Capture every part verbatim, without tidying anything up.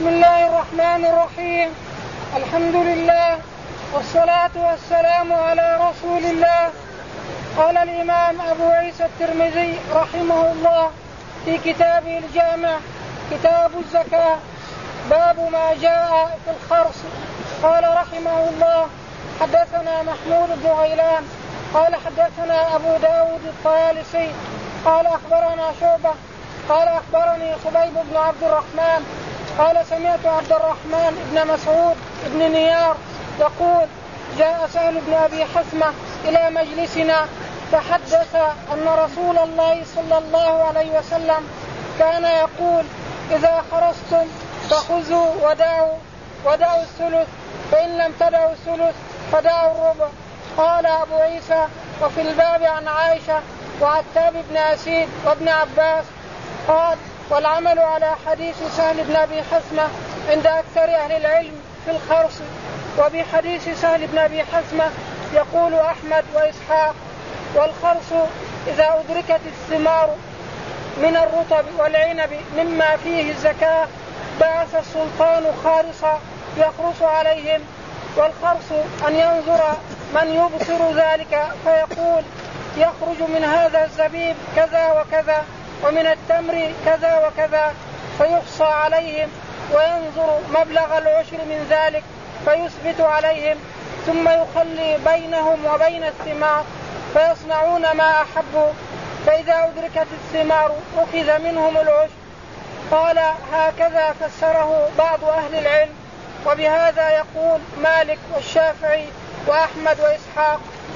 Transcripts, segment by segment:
بسم الله الرحمن الرحيم. الحمد لله والصلاة والسلام على رسول الله. قال الإمام أبو عيسى الترمذي رحمه الله في كتابه الجامع كتاب الزكاة باب ما جاء في الخرص. قال رحمه الله حدثنا محمود بن غيلان قال حدثنا أبو داود الطيالسي قال أخبرنا شعبة قال أخبرني خبيب بن عبد الرحمن قال سمعت عبد الرحمن بن مسعود بن نيار يقول جاء سهل بن أبي حثمة إلى مجلسنا فحدث أن رسول الله صلى الله عليه وسلم كان يقول إذا خرجتم فخذوا ودعوا ودعوا الثلث فإن لم تدعوا الثلث فدعوا الربع. قال أبو عيسى وفي الباب عن عائشة وعتاب بن أسيد وابن عباس. قال والعمل على حديث سهل بن أبي حثمة عند أكثر أهل العلم في الخرص. وبحديث سهل بن أبي حثمة يقول أحمد وإسحاق والخرص إذا أدركت الثمار من الرطب والعنب مما فيه الزكاة بعث السلطان خارصا يخرص عليهم. والخرص أن ينظر من يبصر ذلك فيقول يخرج من هذا الزبيب كذا وكذا ومن التمر كذا وكذا فيحصى عليهم وينظر مبلغ العشر من ذلك فيثبت عليهم ثم يخلي بينهم وبين الثمار فيصنعون ما أحبوا فإذا أدركت الثمار أخذ منهم العشر. قال هكذا فسره بعض أهل العلم وبهذا يقول مالك والشافعي وأحمد وإسحاق.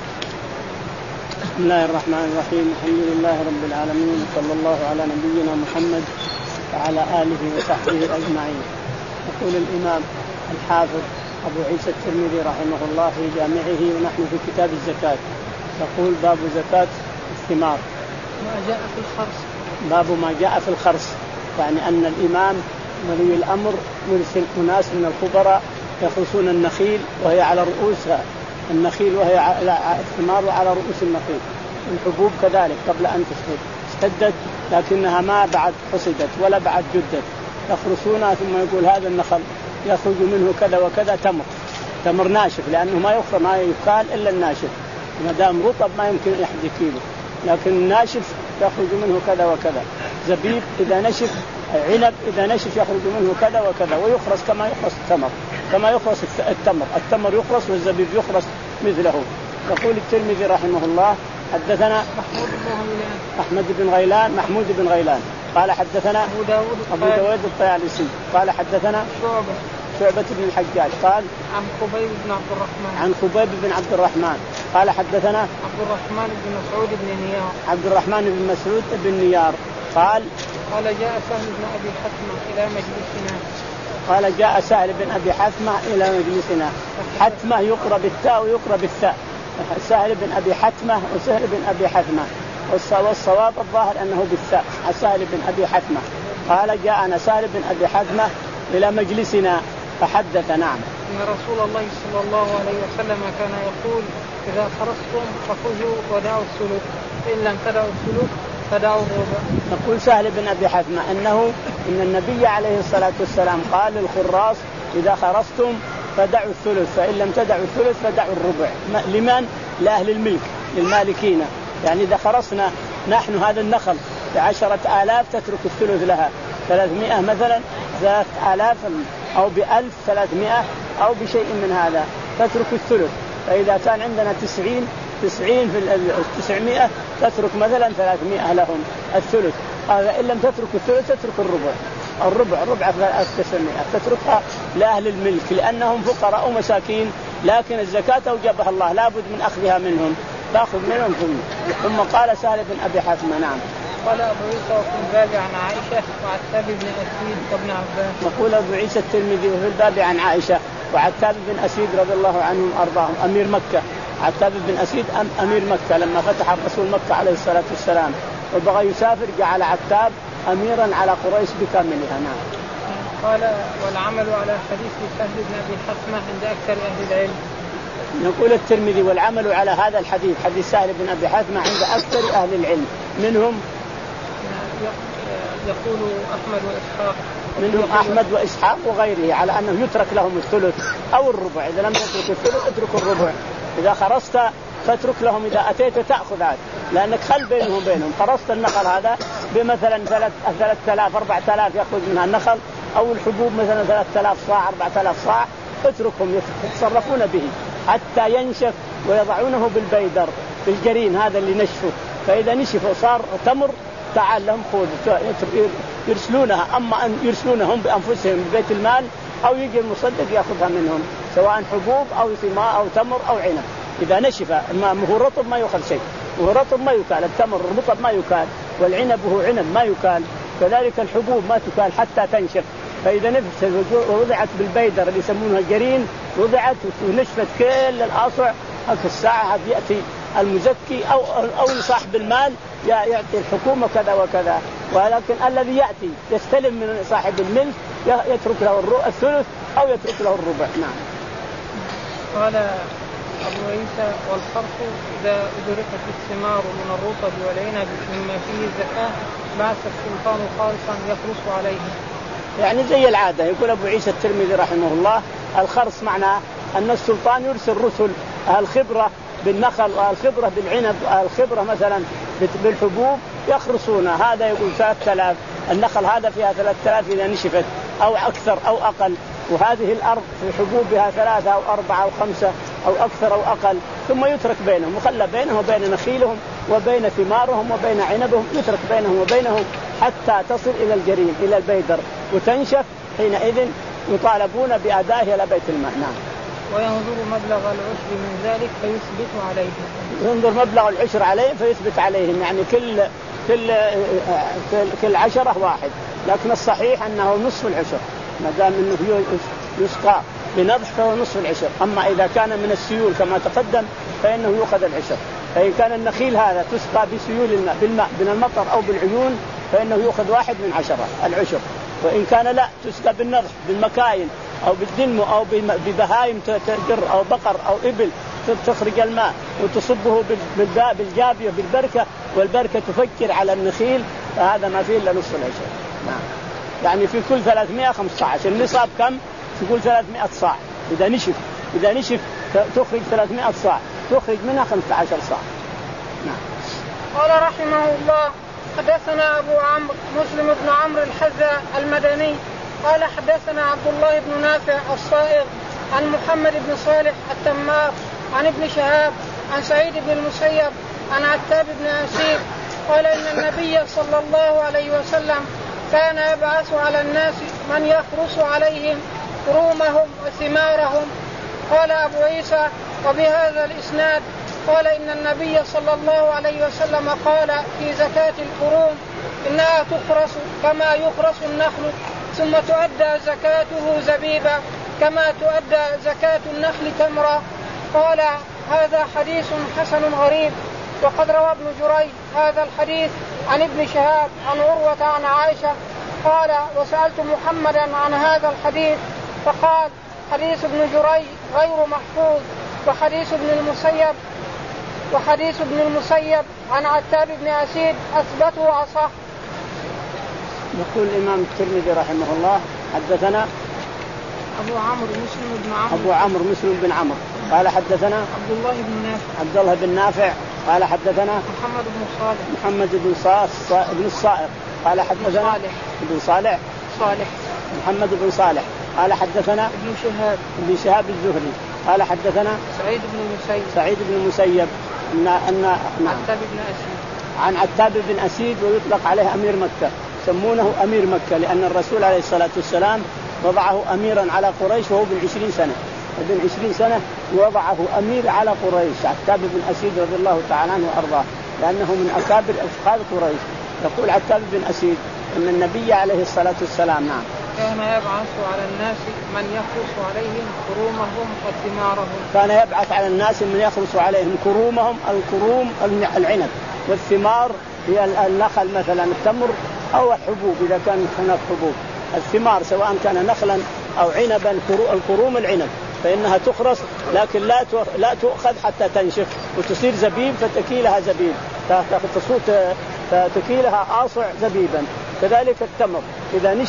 بسم الله الرحمن الرحيم. الحمد لله رب العالمين صلى الله على نبينا محمد وعلى آله وصحبه أجمعين. يقول الإمام الحافظ أبو عيسى الترمذي رحمه الله في جامعه ونحن في كتاب الزكاة يقول باب زكاة الثمار. ما جاء في الخرص. باب ما جاء في الخرص يعني أن الإمام ولي الأمر يرسل أناس من الخبراء يخرصون النخيل وهي على رؤوسها النخيل وهي على الثمار وعلى رؤوس النخيل. الحبوب كذلك قبل أن تسقط اشتدت لكنها ما بعد حصدت ولا بعد جدت يخرصونها ثم يقول هذا النخل يخرج منه كذا وكذا تمر تمر ناشف لأنه ما يخرج ما يقال إلا الناشف ما دام رطب ما يمكن أحد يكيله لكن الناشف يخرج منه كذا وكذا. زبيب إذا نشف عنب إذا نشف يخرج منه كذا وكذا ويخرص كما يخرص التمر كما يخرص التمر التمر يخرص والزبيب يخرص مثله. يقول الترمذي رحمه الله حدثنا أحمد بن غيلان محمود بن غيلان قال حدثنا أبو داود أبو داود الطيالسي قال حدثنا شعبة شعبة بن الحجاج قال عن خبيب بن عبد الرحمن عن خبيب بن عبد الرحمن قال حدثنا عبد الرحمن بن مسعود بن نيار عبد الرحمن بن مسعود بن نيار قال قال جاء سهل بن أبي حثمة إلى مجلسنا قال جاء سهل بن أبي حثمة إلى مجلسنا. حثمة يقرأ بالتاء ويقرأ بالثاء سهل بن أبي حثمة وسهل بن أبي حثمة والصواب الظاهر أنه بالثاء سهل بن أبي حثمة. قال جاءنا سهل بن أبي حثمة إلى مجلسنا فحدث نعم إن رسول الله صلى الله عليه وسلم كان يقول إذا خرجتم فخذوا ودعوا الثلث فإن لم تدعوا الثلث فدعوا الربع. يقول سهل بن أبي حثمة أنه إن النبي عليه الصلاة والسلام قال للخراص إذا خرجتم فدعوا الثلث فإن لم تدعوا الثلث فدعوا الربع. لمن؟ لأهل الملك للمالكين. يعني إذا خرصنا نحن هذا النخل بعشرة آلاف تترك الثلث لها ثلاثمائة مثلا ثلاثة آلاف أو بألف ثلاثمائة أو بشيء من هذا تترك الثلث. فإذا كان عندنا تسعين تسعين في التسعمائة تترك مثلا ثلاثمائة لهم الثلث. هذا إن لم تترك الثلث تترك الربع الربع ربع التسعمائة تتركها لأهل الملك لأنهم فقراء ومساكين لكن الزكاة أوجبها الله لابد من أخذها منهم تأخذ منهم ثم ثم قال سهل بن أبي حثمة نعم. قال أبو عيسى وفي الباب عن عائشة وعتاب بن أسيد وابن عباس. يقول أبو عيسى الترمذي وفي الباب عن عائشة وعتاب بن أسيد رضي الله عنهم أرضاهم أمير مكة. عتاب بن أسيد أمير مكة لما فتح الرسول مكة عليه الصلاة والسلام وبغى يسافر جعل عتاب أميرا على قريش بكاملها نعم. قال والعمل على حديث سهل بن أبي حثمة عند أكثر أهل العلم. يقول الترمذي والعمل على هذا الحديث حديث سهل بن أبي حثمة عند أكثر أهل العلم منهم يقول أحمد وإسحاق منهم أحمد وإسحاق وغيره على أنه يترك لهم الثلث أو الربع. إذا لم تترك الثلث اترك الربع. إذا خرست فاترك لهم، إذا أتيت تأخذ هذا، لأنك خل بينهم وبينهم. خرست النخل هذا بمثلا ثلاث ثلاث آلاف أربعة آلاف يأخذ منها النخل، أو الحبوب مثلا ثلاث آلاف صاع أربعة آلاف صاع، اتركهم يتصرفون به حتى ينشف ويضعونه بالبيدر بالجرين هذا اللي نشفه. فإذا نشف وصار تمر تعال لهم خذ يرسلونها، أما أن يرسلونهم بأنفسهم ببيت المال أو يجي المصدق يأخذها منهم، سواء حبوب أو ثمار أو تمر أو عنب. إذا نشف ما هو رطب ما يؤخذ شيء، وهو رطب ما يكال، التمر رطب ما يكال، والعنب هو عنب ما يكال، كذلك الحبوب ما تكال حتى تنشف. فإذا نفست ووضعت بالبيدر اللي يسمونها الجرين، وضعت ونشفت كل الأصع في الساعة يأتي المزكي أو أو صاحب المال يأتي الحكومة كذا وكذا. ولكن الذي يأتي يستلم من صاحب الملك يترك له الثلث أو يترك له الربع. نعم. قال أبو عيسى: والخرق إذا أدركت الثمار من الرطب والعنب مما فيه زكاة بعث السلطان خالصا يخلص عليه. يعني زي العادة. يقول أبو عيسى الترمذي رحمه الله: الخرص معناه أن السلطان يرسل رسل الخبرة بالنخل والخبرة بالعنب والخبرة مثلا بالحبوب يخرصون. هذا يقول ثلاثة آلاف، النخل هذا فيها ثلاثة آلاف إذا نشفت أو أكثر أو أقل، وهذه الأرض في حبوب بها ثلاثة أو أربعة أو خمسة أو أكثر أو أقل، ثم يترك بينهم، وخلى بينهم وبين نخيلهم وبين ثمارهم وبين عنبهم، يترك بينهم وبينهم حتى تصل إلى الجرين إلى البيدر وتنشف، حينئذ يطالبون بأدائها إلى بيت المال. نعم. وينظر مبلغ العشر من ذلك فيثبت عليهم. ينظر مبلغ العشر عليهم فيثبت عليهم، يعني كل كل كل عشرة واحد، لكن الصحيح أنه نصف العشر، ما دام أنه يسقى بنضح فهو نصف العشر. أما إذا كان من السيول كما تقدم فإنه يؤخذ العشر. فإن كان النخيل هذا تسقى بسيول الماء بالماء من المطر أو بالعيون فإنه يؤخذ واحد من عشرة العشر. وإن كان لا تسقى بالنضح بالمكاين أو بالدنم أو ببهايم تجر أو بقر أو إبل تخرج الماء وتصبه بالجابية بالبركة، والبركة تفكر على النخيل، فهذا ما فيه إلا نصف العشر. نعم. يعني في كل ثلاثمائة وخمسة عشر النصاب كم؟ تقول ثلاثمائة صاع. إذا نشف إذا نشف تخرج ثلاثمائة صاع، تخرج منها خمسة عشر صاع. نعم. قال رحمه الله: حدثنا أبو عمرو مسلم بن عمرو الحذاء المدني قال حدثنا عبد الله بن نافع الصائغ عن محمد بن صالح التمار عن ابن شهاب عن سعيد بن المسيب عن عتاب بن أسيد قال إن النبي صلى الله عليه وسلم كان يبعث على الناس من يخرص عليهم كرومهم وثمارهم. قال أبو عيسى: وبهذا الإسناد قال إن النبي صلى الله عليه وسلم قال في زكاة الكروم إنها تخرص كما يخرص النخل ثم تؤدى زكاته زبيبا كما تؤدى زكاة النخل تمرا. قال: هذا حديث حسن غريب. وقد روى ابن جريج هذا الحديث عن ابن شهاب عن عروة عن عائشة قال: وسألت محمدا عن هذا الحديث فقال: حديث ابن جريج غير محفوظ، وحديث ابن المسيب وحديث ابن المسيب عن عتاب بن أسيد أثبت وأصح. يقول الإمام الترمذي رحمه الله: حدثنا أبو عمرو مسلم بن عمرو أبو عمرو مسلم بن عمرو قال حدثنا عبد الله بن نافع عبد الله بن نافع قال حدثنا محمد بن صالح محمد بن صالح بن الصائغ قال حدثنا صالح بن صالح صالح محمد بن صالح قال حدثنا ابن شهاب ابن شهاب الزهري قال حدثنا سعيد بن المسيب سعيد بن المسيب ان ان عتاب بن أسيد عن عتاب بن أسيد، ويطلق عليه أمير مكة، يسمونه أمير مكة لأن الرسول عليه الصلاة والسلام وضعه أميرا على قريش وهو بن عشرين سنة ابن عشرين سنة وضعه أمير على قريش. عتاب بن أسيد رضي الله تعالى عنه وأرضاه لأنه من أكابر أفخاذ قريش. يقول عتاب بن أسيد أن النبي عليه الصلاة والسلام نعم كان يبعث على الناس من يخرص عليهم كرومهم وثمارهم كان يبعث على الناس من يخرص عليهم كرومهم. الكروم العنب، والثمار هي النخل مثلا التمر أو الحبوب إذا كان هناك حبوب. الثمار سواء كان نخلا أو عنبا، الكروم العنب فإنها تخرص لكن لا لا تؤخذ حتى تنشف وتصير زبيب فتكيلها زبيب، تصوت فتكيلها آصع زبيبا. كذلك التمر إذا نشف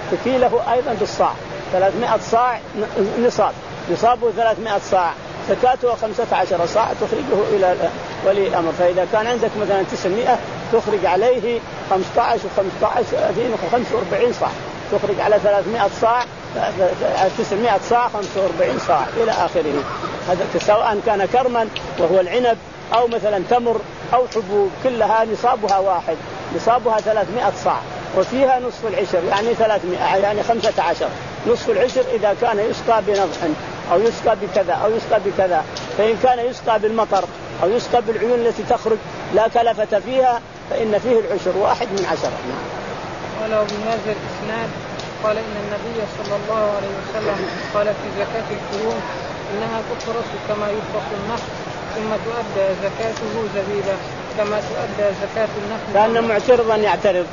تكيله أيضا بالصاع، ثلاثمائة صاع نصاب، نصابه ثلاثمائة صاع، زكاته خمسة عشر صاع تخرجه إلى ولي الأمر. فإذا كان عندك مثلا تسعمائة تخرج عليه خمسة عشر وخمسة عشر خمسة وأربعين صاع، تخرج على ثلاثمائة صاع تسعمائة صاع خمسة وأربعين صاع إلى آخره. هذا سواء كان كرما وهو العنب أو مثلا تمر أو حبوب، كلها نصابها واحد، نصابها ثلاثمائة صاع، وفيها نصف العشر يعني ثلاثمائة يعني خمسة عشر. نصف العشر إذا كان يسقى بنضح أو يسقى بكذا أو يسقى بكذا، فإن كان يسقى بالمطر أو يسقى بالعيون التي تخرج لا كلفة فيها فإن فيه العشر واحد من عشرة. ولو بهذا الإسناد قال إن النبي صلى الله عليه وسلم قال في زكاة الكروم إنها تخرص كما يخرص النخل ثم تؤدى زكاته زبيبا كما تؤدى زكاة النخل. كان معترضا يعترض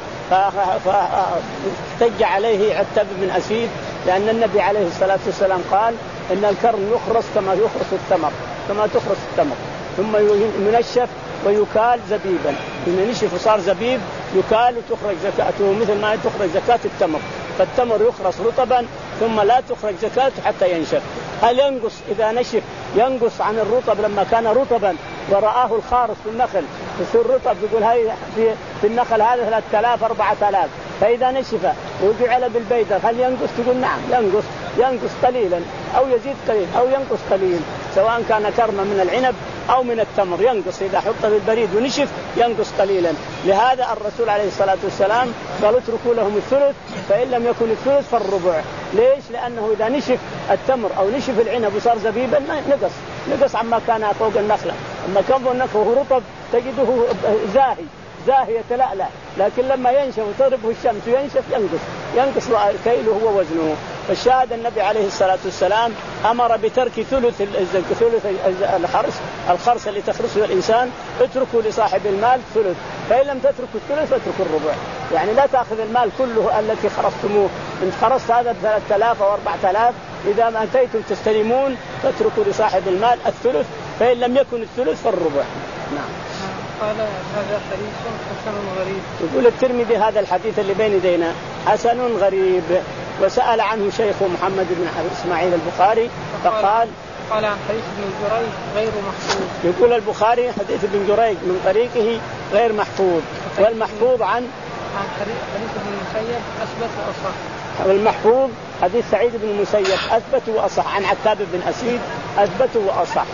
فاحتج عليه عتب بن أسيد، لأن النبي عليه الصلاة والسلام قال إن الكرم يخرص كما يخرص التمر، كما تخرص التمر، ثم ينشف ويكال زبيبا، إن نشف وصار زبيب يكال وتخرج زكاته مثل ما تخرج زكاة التمر. فالتمر يخرص رطبا ثم لا تخرج زكاته حتى ينشف. هل ينقص إذا نشف ينقص عن الرطب لما كان رطبا ورآه الخارص في النخل يصير رطب، يقول هاي في, في النخل هذا ثلاثة آلاف أربعة آلاف، فإذا نشف وجعل بالبيدر هل ينقص؟ تقول نعم ينقص، ينقص قليلا أو يزيد قليل أو ينقص قليل، سواء كان كرما من العنب أو من التمر ينقص، إذا حط في البريد ونشف ينقص قليلا. لهذا الرسول عليه الصلاة والسلام قال اتركوا لهم الثلث، فإن لم يكن الثلث فالربع. ليش؟ لأنه إذا نشف التمر أو نشف العنب وصار زبيبا نقص، نقص عما كان فوق النخلة. أما كان فوق النخلة وهو رطب تجده زاهي زاهي يتلألأ، لكن لما ينشف وتضربه الشمس وينشف ينقص، ينقص كيله هو وزنه. فالشاهد النبي عليه الصلاة والسلام أمر بترك ثلث ثلث الخرس، الخرس اللي تخرسه الإنسان اتركوا لصاحب المال ثلث، فإن لم تتركوا الثلث فاتركوا الربع. يعني لا تأخذ المال كله الذي خرستموه، إن خرست هذا بثلاثة آلاف أو أربعة آلاف إذا ما أنتيتم تستلمون فاتركوا لصاحب المال الثلث، فإن لم يكن الثلث فالربع. نعم. قال هذا حديث حسن غريب. يقول الترمذي هذا الحديث اللي بين يدينا حسن غريب، وسأل عنه شيخه محمد بن إسماعيل البخاري فقال قال عن حديث ابن جريج غير محفوظ. يقول البخاري حديث ابن جريج من طريقه غير محفوظ، والمحفوظ عن عن حديث ابن المسيب أثبت وأصح. والمحفوظ حديث سعيد بن المسيب أثبت وأصح، عن عتاب بن أسيد أثبت وأصح.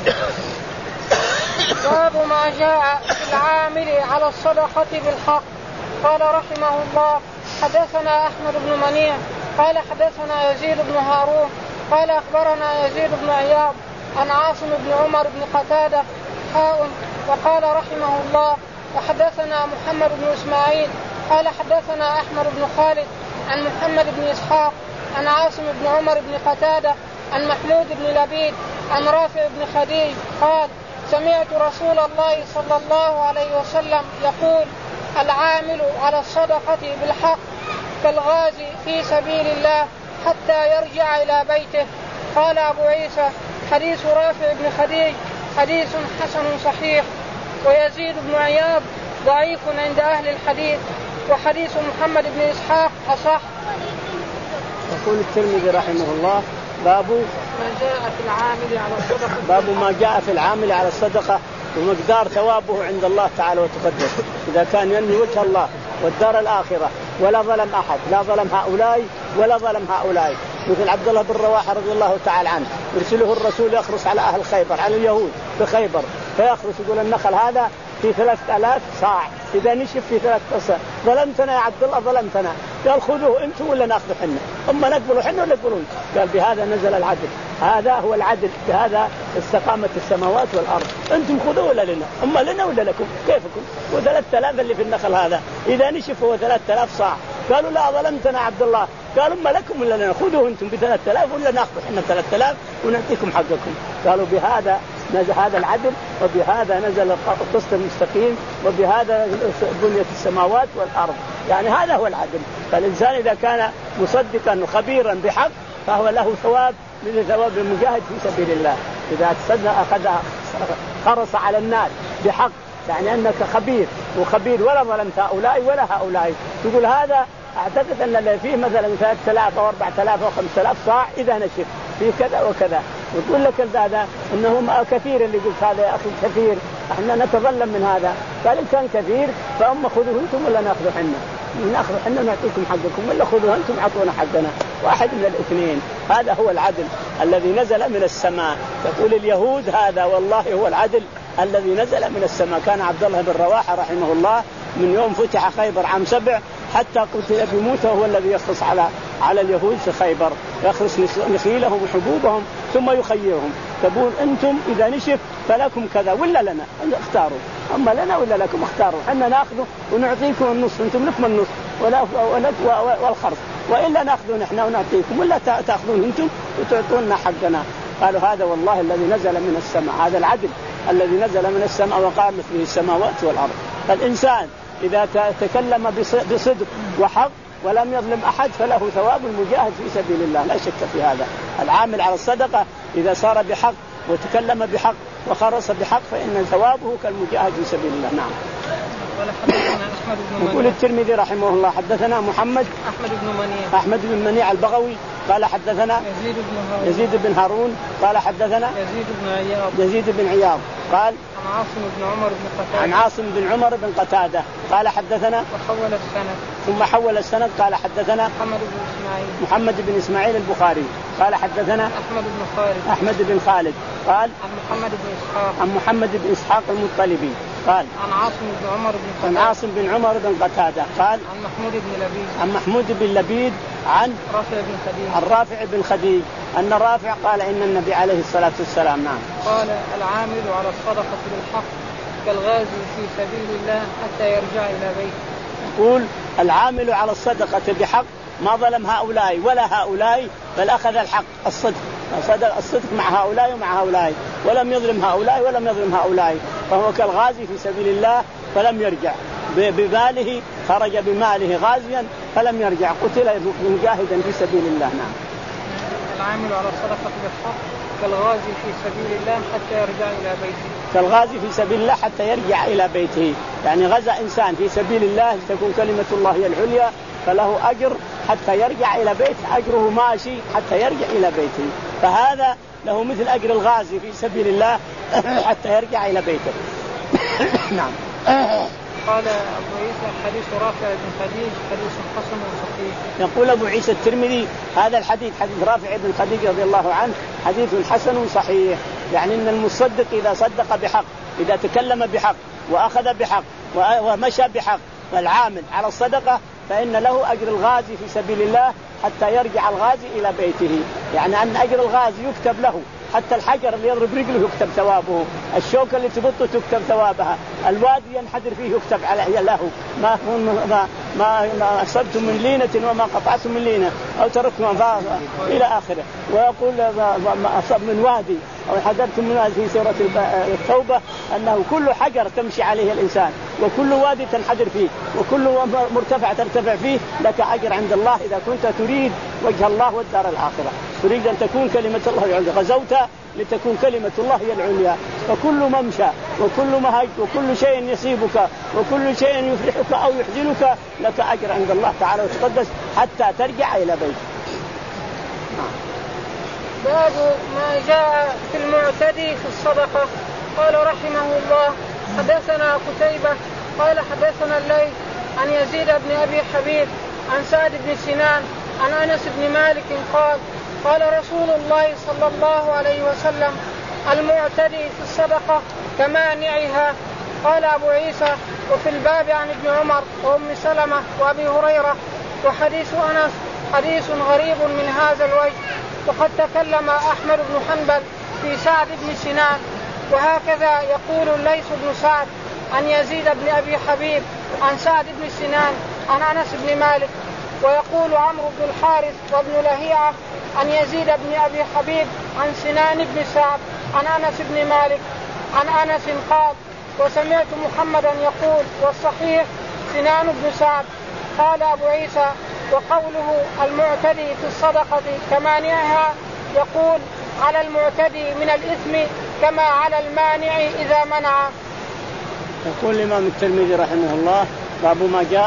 باب ما جاء في العامل على الصدقة بالحق. قال رحمه الله حدثنا أحمد بن منيع قال حدثنا يزيد بن هارون قال أخبرنا يزيد بن عياض عن عاصم بن عمر بن قتادة حاء. وقال رحمه الله وحدثنا محمد بن إسماعيل قال حدثنا أحمد بن خالد عن محمد بن إسحاق عن عاصم بن عمر بن قتادة عن محمود بن لبيد عن رافع بن خديج قال سمعت رسول الله صلى الله عليه وسلم يقول العامل على الصدقة بالحق كالغازي في سبيل الله حتى يرجع إلى بيته. قال أبو عيسى حديث رافع بن خديج حديث حسن صحيح. ويزيد بن عياض ضعيف عند أهل الحديث، وحديث محمد بن إسحاق أصح. يقول الترمذي رحمه الله باب ما جاء في العامل على الصدقة باب ما جاء في العامل على الصدقة ومقدار ثوابه عند الله تعالى وتقدس، إذا كان ينوي وجه الله والدار الآخرة ولا ظلم أحد، لا ظلم هؤلاء ولا ظلم هؤلاء، مثل عبد الله بن رواحة رضي الله تعالى عنه يرسله الرسول يخرس على أهل خيبر على اليهود في خيبر، فيخرس يقول النخل هذا في ثلاثة آلاف صاع إذا نشف في ثلاثة صاع، ظلمتنا يا عبد الله ظلمتنا، قال خذوه أنتم ولا نأخذ حنا، أما نقبلوا حنا ولا يقبلون، قال بهذا نزل العدل، هذا هو العدل، بهذا استقامت السماوات والأرض، أنتم خذوه ولا لنا، أما لنا ولا لكم كيفكم، وثلاثة آلاف اللي في النخل هذا إذا نشف هو ثلاثة آلاف صاع، قالوا لا ظلمتنا عبد الله، قالوا ما لكم ولا لنا، خذوه أنتم بثلاثة آلاف ولا نأخذ حنا ثلاثة آلاف ونعطيكم حقكم، قالوا بهذا نزل هذا العدل وبهذا نزل القسط المستقيم وبهذا بنيت السماوات والأرض، يعني هذا هو العدل. فالإنسان إذا كان مصدقا وخبيرا بحق فهو له ثواب من ثواب المجاهد في سبيل الله، إذا تصدق أخذ خرص على الناس بحق، يعني أنك خبير وخبير ولا ظلمت هؤلاء ولا هؤلاء، تقول هذا اعتقد ان اللي فيه مثلا ثلاثة آلاف او أربعة آلاف او خمسة آلاف صاع اذا نشف في كذا وكذا. ويقول لك هذا انه كثير اللي قلت هذا يا اخي كثير احنا نتظلم من هذا. قال ان كان كثير فاما خذوه انتم ولا ناخذ حنا، ناخذ حنا نعطيكم حقكم ولا خذوه انتم اعطونا حقنا، واحد من الاثنين. هذا هو العدل الذي نزل من السماء. تقول اليهود هذا والله هو العدل الذي نزل من السماء. كان عبد الله بن رواحه رحمه الله من يوم فتح خيبر عام سبع حتى قتل بموته هو الذي يخلص على على اليهود في خيبر، يخلص نخيلهم وحبوبهم ثم يخيرهم. تقول انتم اذا نشف فلكم كذا ولا لنا، اختاروا، اما لنا ولا لكم اختاروا، احنا ناخذه ونعطيكم النصف، انتم لكم النصف ولا والخرص، والا ناخذه نحن ونعطيكم ولا تاخذون انتم وتعطونا حقنا. قالوا هذا والله الذي نزل من السماء، هذا العدل الذي نزل من السماء وقامت به السماوات والارض. فالانسان اذا تكلم بصدق وحق ولم يظلم أحد فله ثواب المجاهد في سبيل الله، لا شك في هذا. العامل على الصدقة إذا صار بحق وتكلم بحق وخرص بحق فإن ثوابه كالمجاهد في سبيل الله. نعم. يقول الترمذي رحمه الله حدثنا محمد أحمد بن منيع أحمد بن منيع البغوي قال حدثنا يزيد بن هارون يزيد بن هارون قال حدثنا يزيد بن عياض يزيد بن عياض قال عن عاصم بن عمر بن قتادة عن عاصم بن عمر بن قتادة قال حدثنا وحول السند ثم حول السند قال حدثنا محمد بن إسماعيل محمد بن إسماعيل البخاري قال حدثنا أحمد بن خالد أحمد بن خالد قال عن محمد بن إسحاق عن محمد بن إسحاق المطلبي قال عن عاصم بن عمر بن عن قتادة عاصم بن عمر بن قتادة قال عن محمود بن لبيد عن محمود بن لبيد عن رافع بن خديج عن رافع بن خديج أن رافع قال إن النبي عليه الصلاة والسلام نعم قال العامل على الصدقة بالحق كالغازي في سبيل الله حتى يرجع إلى بيته. يقول العامل على الصدقة بحق ما ظلم هؤلاء ولا هؤلاء بل أخذ الحق الصدق صدق الصدق مع هؤلاء ومع هؤلاء ولم يظلم هؤلاء ولم يظلم هؤلاء، فهو كالغازي في سبيل الله فلم يرجع بماله، خرج بماله غازيا فلم يرجع، قتل مجاهدا في سبيل الله. نعم. العامل على الصدقة بالحق كالغازي في سبيل الله حتى يرجع إلى بيته. كالغازي في سبيل الله حتى يرجع إلى بيته، يعني غزا إنسان في سبيل الله تكون كلمة الله هي العليا فله أجر حتى يرجع إلى بيته، أجره ماشي حتى يرجع إلى بيته، فهذا له مثل أجر الغازي في سبيل الله حتى يرجع إلى بيته. نعم. قال أبو عيسى حديث رافع بن خديج حديث حسن وصحيح. يقول أبو عيسى الترمذي هذا الحديث حديث رافع بن خديج رضي الله عنه حديث حسن صحيح، يعني أن المصدق إذا صدق بحق، إذا تكلم بحق وأخذ بحق ومشى بحق، فالعامل على الصدقة فإن له أجر الغازي في سبيل الله حتى يرجع الغازي إلى بيته، يعني أن أجر الغازي يكتب له، حتى الحجر اللي يضرب رجله يكتب ثوابه، الشوكة اللي تبطه تكتب ثوابها، الوادي ينحدر فيه يكتب عليه له، ما ما ما, ما أصبتم من لينة وما قطعتم من لينة أو تركتم فاضة إلى آخره. ويقول ما أصب من وادي أو حضرتم من وادي في سورة التوبة أنه كل حجر تمشي عليه الإنسان وكل وادي تنحدر فيه وكل مرتفع ترتفع فيه لك أجر عند الله إذا كنت تريد وجه الله والدار الآخرة، تريد أن تكون كلمة الله العليا، غزوت لتكون كلمة الله هي العليا، فكل ممشى وكل مهج وكل شيء يصيبك وكل شيء يفرحك أو يحزنك لك أجر عند الله تعالى وتقدس حتى ترجع إلى بيتك. باب ما جاء في المعتدي في الصدقة. قال رحمه الله حدثنا قتيبة قال حدثنا الليث عن يزيد بن أبي حبيب عن سعد بن سنان عن أنس بن مالك قال قال رسول الله صلى الله عليه وسلم المعتدي في الصدقة كمانعها. قال أبو عيسى وفي الباب عن ابن عمر وأم سلمة وأبي هريرة. وحديث أنس حديث غريب من هذا الوجه، وقد تكلم أحمد بن حنبل في سعد بن سنان، وهكذا يقول الليث بن سعد عن يزيد بن أبي حبيب عن سعد بن سنان عن أنس بن مالك. ويقول عمرو بن الحارث وابن لهيعة عن يزيد بن أبي حبيب عن سنان بن سعد عن أنس بن مالك عن أنس قال وسمعت محمدا يقول والصحيح سنان بن سعد. قال أبو عيسى وقوله المعتدي في الصدقة كمانعها يقول على المعتدي من الإثم كما على المانع إذا منع. يقول الإمام الترمذي رحمه الله باب ما جاء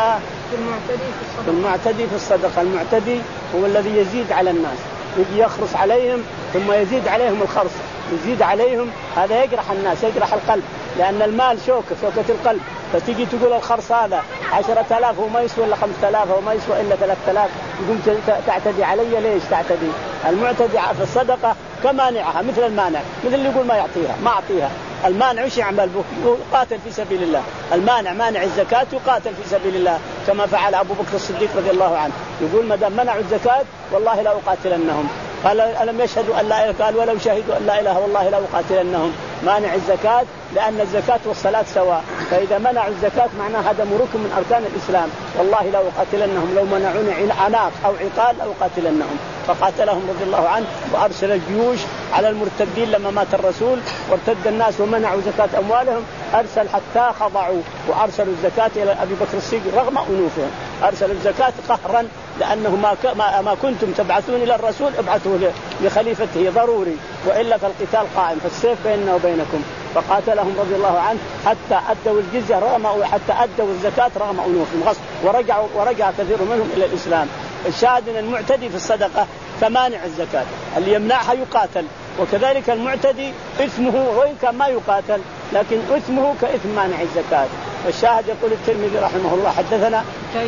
المعتدي في الصدقة. المعتدي في الصدقة. المعتدي هو الذي يزيد على الناس، يجي يخرص عليهم ثم يزيد عليهم الخرص، يزيد عليهم، هذا يجرح الناس، يجرح القلب، لأن المال شوكة، شوكة القلب. فتيجي تقول الخرص هذا عشرة آلاف وما يسوى إلا خمسة آلاف وما يسوى إلا ثلاثة آلاف، يقوم تعتدي علي. ليش تعتدي؟ المعتدي في الصدقة كمانعها، مثل المانع، مثل اللي يقول ما يعطيها، ما أعطيها. المانع وش يعمل؟ يقاتل في سبيل الله. المانع مانع الزكاة يقاتل في سبيل الله، كما فعل أبو بكر الصديق رضي الله عنه، يقول ما دام منعوا الزكاة والله لا أقاتلنهم. قال ألم يشهدوا أن لا إله؟ قال ولو شهدوا أن لا إله والله لا أقاتلنهم. مانع الزكاة لأن الزكاة والصلاة سواء، فإذا منعوا الزكاة معناه هذا ركن من أركان الإسلام، والله لا أقاتلنهم، لو منعوني عناق أو عقال أو قاتلنهم. فقاتلهم رضي الله عنه وأرسل الجيوش على المرتدين لما مات الرسول وارتد الناس ومنعوا زكاة أموالهم، أرسل حتى خضعوا وأرسلوا الزكاة إلى أبي بكر الصديق رغم أنوفهم، أرسلوا الزكاة قهرا، لأنه ما, ما, ما كنتم تبعثون إلى الرسول ابعثوا لخليفته ضروري، وإلا فالقتال قائم، فالسيف بيننا وبينكم. فقاتلهم رضي الله عنه حتى أدوا الجزية رغم حتى أدوا الزكاة رغم أنوفهم غصب، ورجعوا ورجع كثير منهم إلى الإسلام. الشاهد أن المعتدي في الصدقة كمانع الزكاة، اللي يمنعها يقاتل، وكذلك المعتدي اسمه وإن كان ما يقاتل لكن اسمه كإثم مانع الزكاة. والشاهد يقول الترمذي رحمه الله حدثنا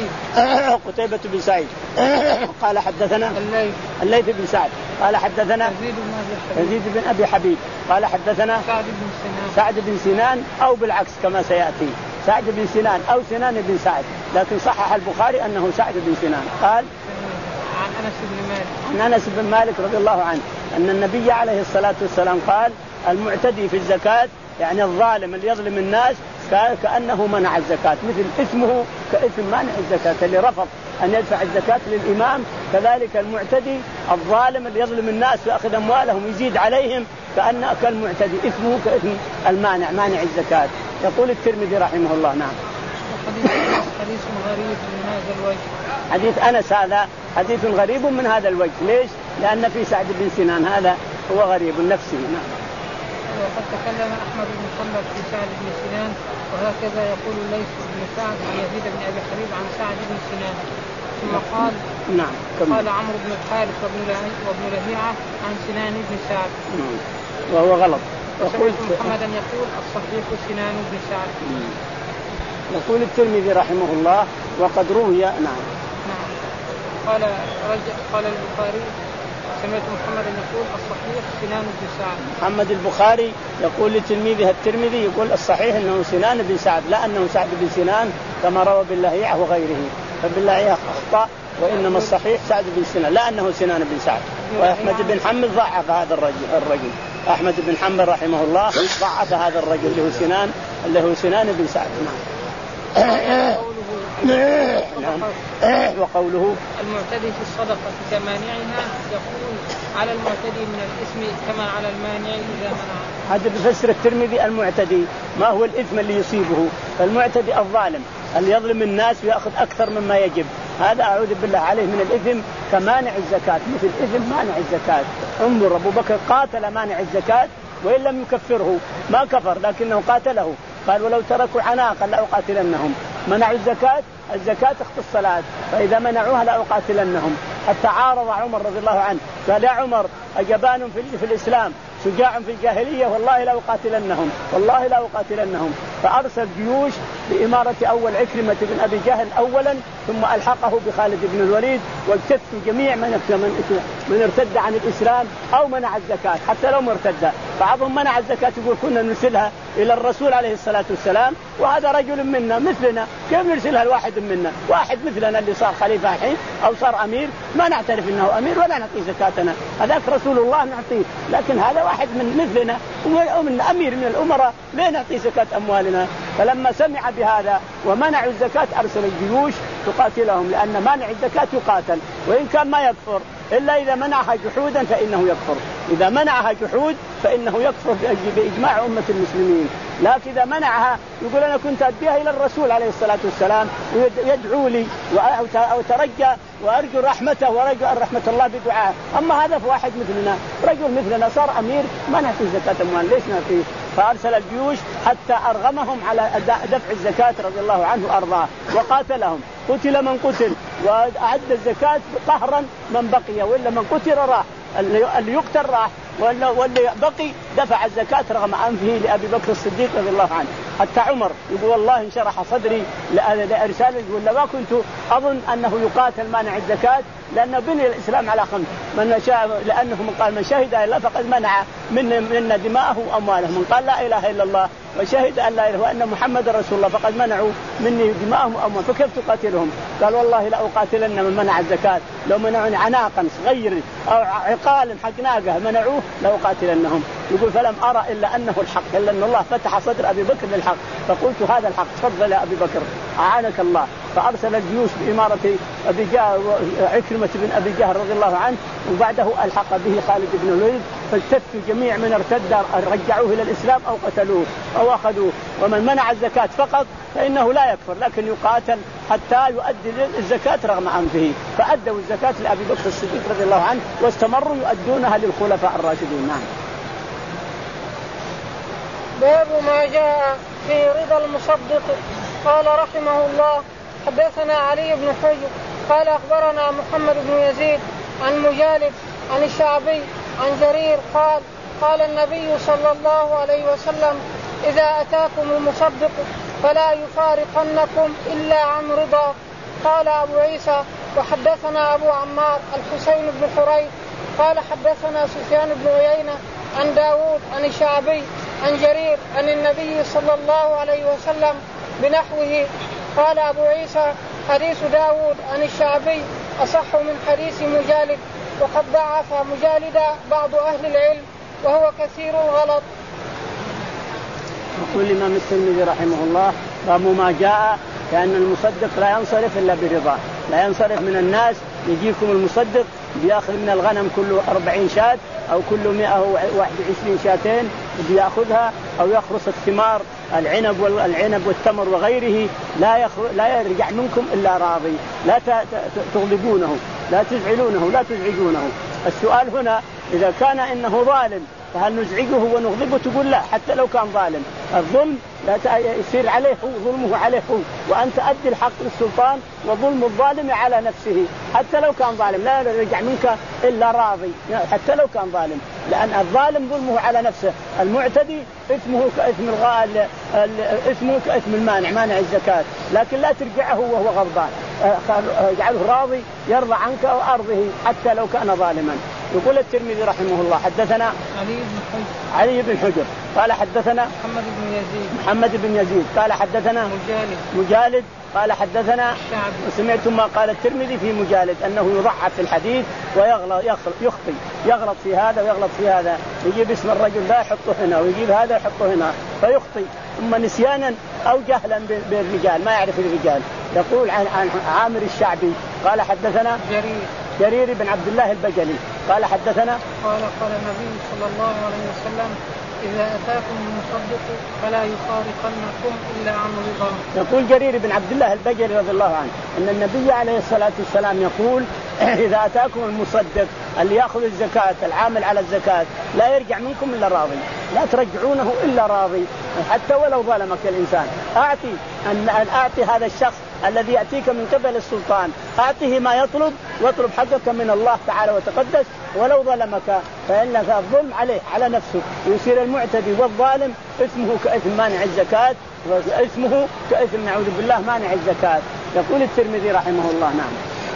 قتيبة بن سعيد قال حدثنا الليث الليث بن سعد قال حدثنا يزيد بن أبي حبيب قال حدثنا سعد بن سنان سعد بن سنان أو بالعكس كما سيأتي، سعد بن سنان أو سنان بن سعد، لكن صحح البخاري أنه سعد بن سنان. قال عن أنس بن مالك عن أنس بن مالك رضي الله عنه أن النبي عليه الصلاة والسلام قال المعتدي في الزكاة يعني الظالم اللي يظلم الناس كأنه منع الزكاة، مثل اسمه كاسم مانع الزكاة اللي رفض أن يدفع الزكاة للإمام، كذلك المعتدي الظالم اللي يظلم الناس ويأخذ أموالهم يزيد عليهم كأن كالمعتدي اسمه كاسم المانع مانع الزكاة. يقول الترمذي رحمه الله نعم حديث غريب من هذا الوجه، حديث أنس هذا حديث غريب من هذا الوجه. ليش؟ لأن في سعد بن سنان هذا هو غريب نفسي. نعم. وقد تكلم أحمد بن محمد في سعد بن سنان، وهكذا يقول الليث بن سعد عن يزيد بن أبي حبيب عن سعد بن سنان. ثم قال نعم قال عمرو بن الحارث وابن لهيعة عن سنان بن سعد نعم. وهو غلط. وسمعت محمدا يقول الصحيح سنان بن سعد. يقول الترمذي رحمه الله وقد روي نعم نعم قال رجع قال البخاري سمعت محمدا يقول الصحيح سنان بن سعد. محمد البخاري يقول لتلميذه الترمذي يقول الصحيح انه سنان بن سعد، لا انه سعد بن سنان كما روى باللهيعة وغيره، فباللهيعة اخطأ وانما الصحيح سعد بن سنان لا انه سنان بن سعد. واحمد بن حنبل ضعف هذا الرجل الرجل احمد بن حنبل رحمه الله ضعف هذا الرجل اللي هو سنان اللي هو سنان بن سعد. نعم. وقوله المعتدي في الصدقة كمانعها يقول على المعتدي من الإثم كما على المانع إذا منع. هذا بفسر الترمذي المعتدي ما هو الإثم اللي يصيبه، فالمعتدي الظالم اللي يظلم الناس ويأخذ أكثر مما يجب، هذا أعوذ بالله عليه من الإثم كمانع الزكاة، مثل إثم مانع الزكاة. انظر أبو بكر قاتل مانع الزكاة وإن لم يكفره ما كفر لكنه قاتله، قال ولو تركوا عناقا لأقاتلنهم. منعوا الزكاة، الزكاة تخص الصلاة، فإذا منعوها لأقاتلنهم. حتى عارض عمر رضي الله عنه قال يا عمر أجبان في, في الإسلام شجاع في الجاهلية والله لا أقاتلنهم والله لا أقاتلنهم. فأرسل جيوش بإمارة أول عكرمة بن أبي جهل أولا، ثم ألحقه بخالد بن الوليد، واجتثوا جميع من من ارتد عن الإسلام أو منع الزكاة حتى لو مرتد. بعضهم منع الزكاة يقول كنا نرسلها إلى الرسول عليه الصلاة والسلام وهذا رجل منا مثلنا، كيف نرسلها لواحد منا؟ واحد مثلنا اللي صار خليفة الحين أو صار أمير ما نعترف إنه أمير ولا نعطيه زكاتنا، هذاك رسول الله نعطيه، لكن هذا واحد من مثلنا ومن أمير من الأمراء لا نعطيه زكاة أموالنا. فلما سمع بهذا ومنعوا الزكاة أرسل الجيوش تقاتلهم، لأن مانع الزكاة يقاتل وإن كان ما يكفر إلا إذا منعها جحودا فإنه يكفر، إذا منعها جحود فإنه يكفر بإجماع أمة المسلمين. لكن إذا منعها يقول أنا كنت أديها إلى الرسول عليه الصلاة والسلام ويدعو لي وأترجى وأرجو رحمته وأرجو رحمة الله بدعاء، أما هذا فواحد مثلنا رجل مثلنا صار أمير ما نعطيه زكاة أموال، ليش نعطيه؟ فأرسل الجيوش حتى أرغمهم على دفع الزكاة رضي الله عنه وأرضاه وقاتلهم. قتل من قتل وأعد الزكاة قهرا من بقي، وإلا من قتل راح، اللي يقتل راح، واللي بقي دفع الزكاة رغم أنفه لأبي بكر الصديق رضي الله عنه. حتى عمر يقول والله انشرح صدري لإرساله، يقول لما كنت أظن أنه يقاتل مانع الزكاة، لأنه بني الإسلام على خمس، من شاء لأنه من قال من شهد إلا فقد منع من منا دماءه وأمواله، من قال لا إله إلا الله وشهد أن لا إله وأن محمد رسول الله فقد منعوا مني دماءهم وأموالهم، فكيف تقاتلهم؟ قال والله لا أقاتلن من منع الزكاة، لو منعوني عناقا صغير أو عقال حق ناقة منعوه لأقاتلنهم. يقول فلم أرى إلا أنه الحق، إلا أن الله فتح صدر أبي بكر للحق، فقلت هذا الحق، تفضل يا أبي بكر أعانك الله. فأرسل الجيوش بإمارة أبي جهل عكرمة بن أبي جهل رضي الله عنه، وبعده ألحق به خالد بن الوليد، فالتفوا جميع من ارتد رجعوه إلى الإسلام أو قتلوه أو أخذوه. ومن منع الزكاة فقط فإنه لا يكفر، لكن يقاتل حتى يؤدي الزكاة رغم أنفه. فأدوا الزكاة لأبي بكر الصديق رضي الله عنه، واستمروا يؤدونها للخلفاء الراشدين. نعم. باب ما جاء في رضا المصدق. قال رحمه الله حدثنا علي بن حجر قال أخبرنا محمد بن يزيد عن مجالد عن الشعبي عن جرير قال قال النبي صلى الله عليه وسلم إذا أتاكم المصدق فلا يفارقنكم إلا عن رضا. قال أبو عيسى وحدثنا أبو عمار الحسين بن حريث قال حدثنا سفيان بن عيينة عن داود عن الشعبي عن جرير عن النبي صلى الله عليه وسلم بنحوه. قال أبو عيسى حديث داود عن الشعبي أصح من حديث مجالد، وقد ضعف مجالد بعض أهل العلم وهو كثير الغلط. يقول الإمام الترمذي رحمه الله باب ما جاء لأن المصدق لا ينصرف إلا برضاه، لا ينصرف من الناس. يجيكم المصدق بيأخذ من الغنم كله أربعين شاة أو كله مئة وواحد وعشرين شاتين بيأخذها، أو يخرص الثمار العنب والعنب والتمر وغيره، لا لا يرجع منكم إلا راضي، لا تغضبونه لا تزعلونه لا تزعجونه. السؤال هنا إذا كان إنه ظالم فهل نزعجه ونغضبه؟ تقول لا، حتى لو كان ظالم. الظلم لا يصير عليه هو، ظلمه عليه هو، وأنت أدي الحق للسلطان، وظلم الظالم على نفسه حتى لو كان ظالم، لا يرجع منك إلا راضي حتى لو كان ظالم، لأن الظالم ظلمه على نفسه، المعتدي إثمه كإثم الغال إثمه كإثم المانع مانع الزكاة، لكن لا ترجعه وهو غضبان، اجعله راضي يرضى عنك وأرضه حتى لو كان ظالما. يقول الترمذي رحمه الله حدثنا علي بن حجر علي بن حجر قال حدثنا محمد بن يزيد محمد بن يزيد قال حدثنا مجالد مجالد قال حدثنا الشعبي. وسمعتم ما قال الترمذي في مجالد أنه يضعف في الحديث ويغلط يخطئ يغلط في هذا ويغلط في هذا، يجيب اسم الرجل لا يحطه هنا ويجيب هذا يحطه هنا فيخطئ، إما نسيانا أو جهلا بالرجال ما يعرف الرجال. يقول عن عن عامر الشعبي قال حدثنا جرير جرير بن عبد الله البجلي قال حدثنا قال قال النبي صلى الله عليه وسلم إذا أتاكم المصدق فلا يفارقنكم إلا عن رضا. يقول جرير بن عبد الله البجلي رضي الله عنه أن النبي عليه الصلاة والسلام يقول إذا أتاكم المصدق اللي يأخذ الزكاة العامل على الزكاة لا يرجع منكم إلا راضي، لا ترجعونه إلا راضي حتى ولو ظلمك الإنسان. أعطي أن أعطي هذا الشخص الذي يأتيك من قبل السلطان أعطيه ما يطلب، واطلب حقك من الله تعالى وتقدس ولو ظلمك، فإن الظلم عليه على نفسه، يصير المعتدي والظالم اسمه كإثم مانع الزكاة واسمه كإثم نعوذ بالله مانع الزكاة. يقول الترمذي رحمه الله. نعم.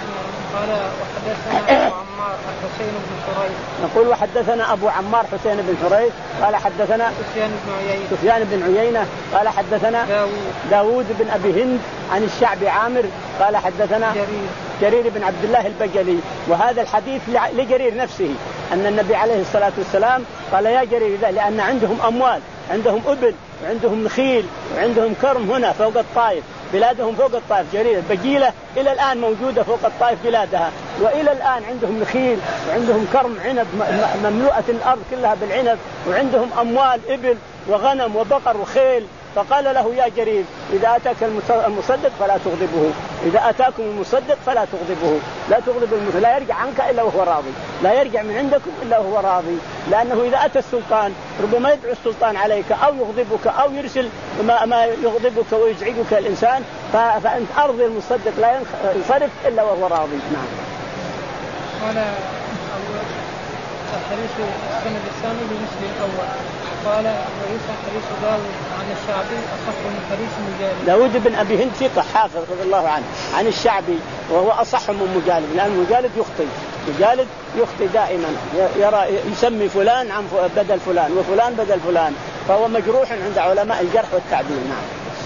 قال وحدثنا أبو عمار حسين بن حريث يقول وحدثنا أبو عمار حسين بن حريث قال حدثنا سفيان بن عيينة سفيان بن عيينة قال حدثنا داود داود بن أبي هند عن الشعبي عامر قال حدثنا جرير جرير بن عبد الله البجلي. وهذا الحديث لجرير نفسه أن النبي عليه الصلاة والسلام قال يا جرير لأن عندهم أموال، عندهم إبل وعندهم نخيل وعندهم كرم هنا فوق الطائف، بلادهم فوق الطائف، جرير بجيلة إلى الآن موجودة فوق الطائف بلادها، وإلى الآن عندهم نخيل وعندهم كرم عنب مملوءة الأرض كلها بالعنب، وعندهم أموال إبل وغنم وبقر وخيل. فقال له يا جرير إذا أتاك المصدق فلا تغضبه، إذا أتاكم المصدق فلا تغضبوه، لا تغضب المصدق، لا يرجع عنك إلا وهو راضي، لا يرجع من عندكم إلا وهو راضي، لأنه إذا أتى السلطان ربما يدعو السلطان عليك أو يغضبك أو يرسل ما, ما يغضبك ويزعجك الإنسان، فأنت أرضي المصدق لا ينصرف إلا وهو راضي. نعم. قال حديث السند الثاني بمسلم الأول قال وليس حديث داود عن الشعبي أصح من حديث مجالد. داود بن أبي هند ثقة حافظ رضي الله عنه عن الشعبي وهو أصح من مجالد، لأن مجالد يخطئ، مجالد يخطئ دائما، يرى يسمي فلان عن بدل فلان وفلان بدل فلان، فهو مجروح عند علماء الجرح والتعديل. نعم.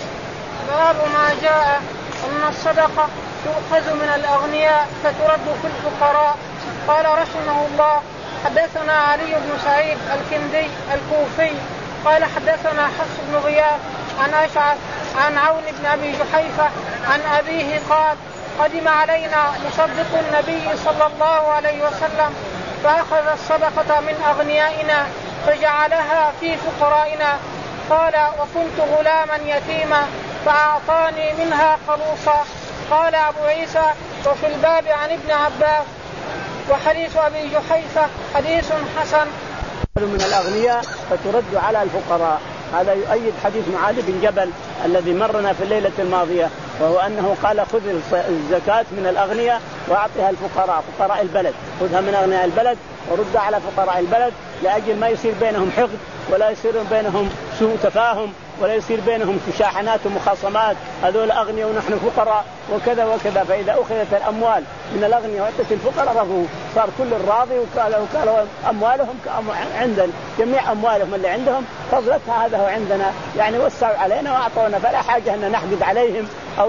باب ما جاء أن الصدقة تؤخذ من الأغنياء فترد في الفقراء. قال رحمه الله حدثنا علي بن سعيد الكندي الكوفي قال حدثنا حفص بن غياث عن أشعث عن عون بن أبي جحيفة عن أبيه قال قدم علينا مصدق النبي صلى الله عليه وسلم فأخذ الصدقة من أغنيائنا فجعلها في فقرائنا. قال وكنت غلاما يتيما فأعطاني منها خلوصا. قال أبو عيسى وفي الباب عن ابن عباس وحديث أبي جحيفة حديث حسن. من الأغنياء فترد على الفقراء، هذا يؤيد حديث معاذ بن جبل الذي مرنا في الليلة الماضية، وهو أنه قال خذ الزكاة من الأغنياء وأعطيها الفقراء، فقراء البلد، خذها من أغنياء البلد وردها على فقراء البلد، لأجل ما يصير بينهم حقد ولا يصير بينهم سوء تفاهم ولا يصير بينهم مشاحنات ومخاصمات، هذول أغنياء ونحن فقراء وكذا وكذا. فإذا أخذت الأموال من الأغنياء وأتت الفقراء رضوا، صار كل الراضي وكالوا أموالهم عندنا، جميع أموالهم اللي عندهم فضلتها هذا هو عندنا، يعني وسعوا علينا وأعطونا، فلا حاجة أن نحقد عليهم أو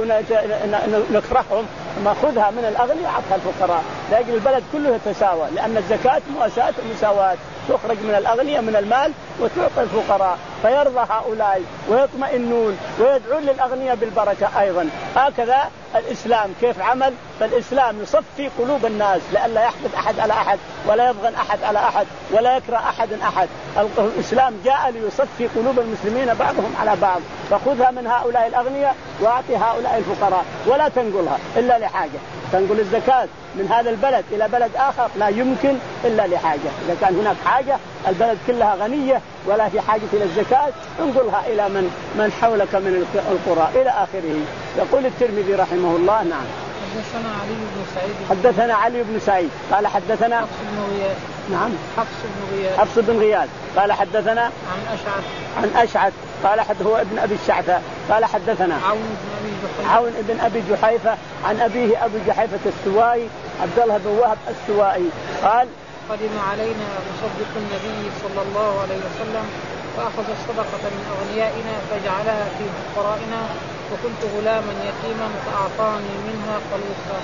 نكرههم، ما خذها من الأغنياء وأعطها الفقراء، لأجل البلد كله يتساوى، لأن الزكاة مواساة ومساواة، تخرج من الأغنياء من المال وتعطي الفقراء، فيرضى هؤلاء ويطمئنون ويدعون للأغنياء بالبركة أيضا. هكذا الإسلام كيف عمل؟ فالإسلام يصفي قلوب الناس لئلا يحقد أحد على أحد ولا يبغن أحد على أحد ولا يكره أحد أحد. الإسلام جاء ليصفي قلوب المسلمين بعضهم على بعض، فخذها من هؤلاء الأغنياء وأعطي هؤلاء الفقراء، ولا تنقلها إلا لحاجة. تنقل الزكاة من هذا البلد إلى بلد آخر لا يمكن إلا لحاجة، إذا كان هناك حاجة البلد كلها غنية ولا في حاجة إلى الزكاة انقلها إلى من من حولك من القرى إلى آخره. يقول الترمذي رحمه الله. نعم. حدثنا علي بن سعيد حدثنا علي بن سعيد قال حدثنا حفص بن غياث. نعم. حفص بن غياث حفص بن غياث قال حدثنا عن أشعث عن أشعث قال حد هو ابن أبي الشعثاء قال حدثنا عون بن أبي جحيفة عون ابن أبي جحيفة عن أبيه أبي جحيفة السوائي عبد الله بن وهب السوائي قال قدم علينا مصدق النبي صلى الله عليه وسلم فأخذ الصدقة من أغنيائنا فجعلها في فقرائنا وكنت غلاما يتيما فأعطاني منها خلوصا.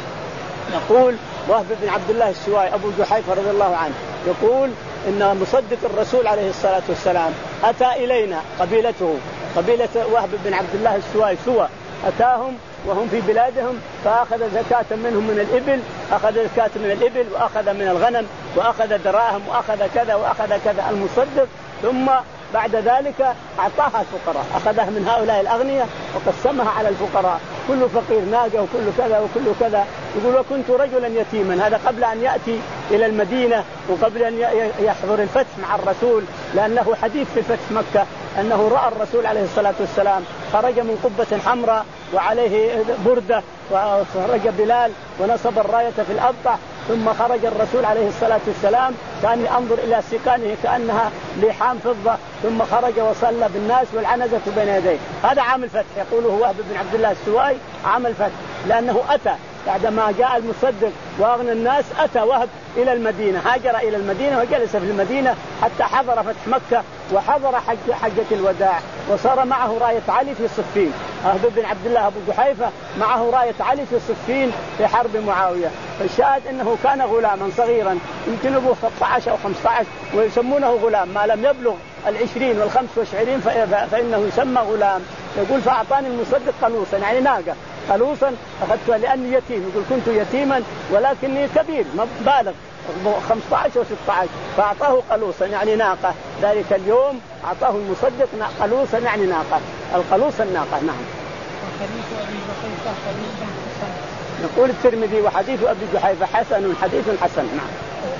يقول وهب بن عبد الله السوائي أبو جحيفة رضي الله عنه يقول إن مصدق الرسول عليه الصلاة والسلام أتى إلينا، قبيلته قبيلة وهب بن عبد الله السوائي سوى، أتاهم وهم في بلادهم فأخذ زكاة منهم من الإبل، أخذ زكاة من الإبل وأخذ من الغنم وأخذ دراهم وأخذ كذا وأخذ كذا المصدق، ثم بعد ذلك أعطاها الفقراء، أخذها من هؤلاء الأغنياء وقسمها على الفقراء، كل فقير ناقة وكل كذا وكل كذا. يقول وكنت رجلا يتيما، هذا قبل أن يأتي إلى المدينة وقبل أن يحضر الفتح مع الرسول، لأنه حديث في فتح مكة أنه رأى الرسول عليه الصلاة والسلام خرج من قبة حمراء وعليه بردة، وخرج بلال ونصب الراية في الأبطح، ثم خرج الرسول عليه الصلاة والسلام كان ينظر إلى سكانه كأنها لحام فضة، ثم خرج وصلى بالناس والعنزة بين يديه. هذا عام الفتح، يقوله وهب بن عبد الله السوائي عام الفتح، لأنه أتى بعدما جاء المصدق وأغنى الناس أتى وهب إلى المدينة، هاجر إلى المدينة وجلس في المدينة حتى حضر فتح مكة وحضر حج حجة الوداع، وصار معه راية علي في صفين. وهب بن عبد الله أبو جحيفة معه راية علي في صفين في حرب معاوية. فالشاهد أنه كان غلاما صغيرا يمكن أبوه ستة عشر أو خمسة عشر ويسمونه غلام، ما لم يبلغ العشرين والخمس وعشرين فإنه يسمى غلام. يقول فأعطاني المصدق قلوصا، يعني ناقة قلوصا أخذتها لأني يتيم، يقول كنت يتيما ولكني كبير بالغ خمسة عشر وستة عشر، فأعطاه قلوصا يعني ناقة. ذلك اليوم أعطاه المصدق قلوصا يعني ناقة، القلوص الناقة. نعم. وحديث أبي جحيفة حديث حسن. يقول الترمذي وحديث أبي جحيفة حسن حديث حسن. نعم.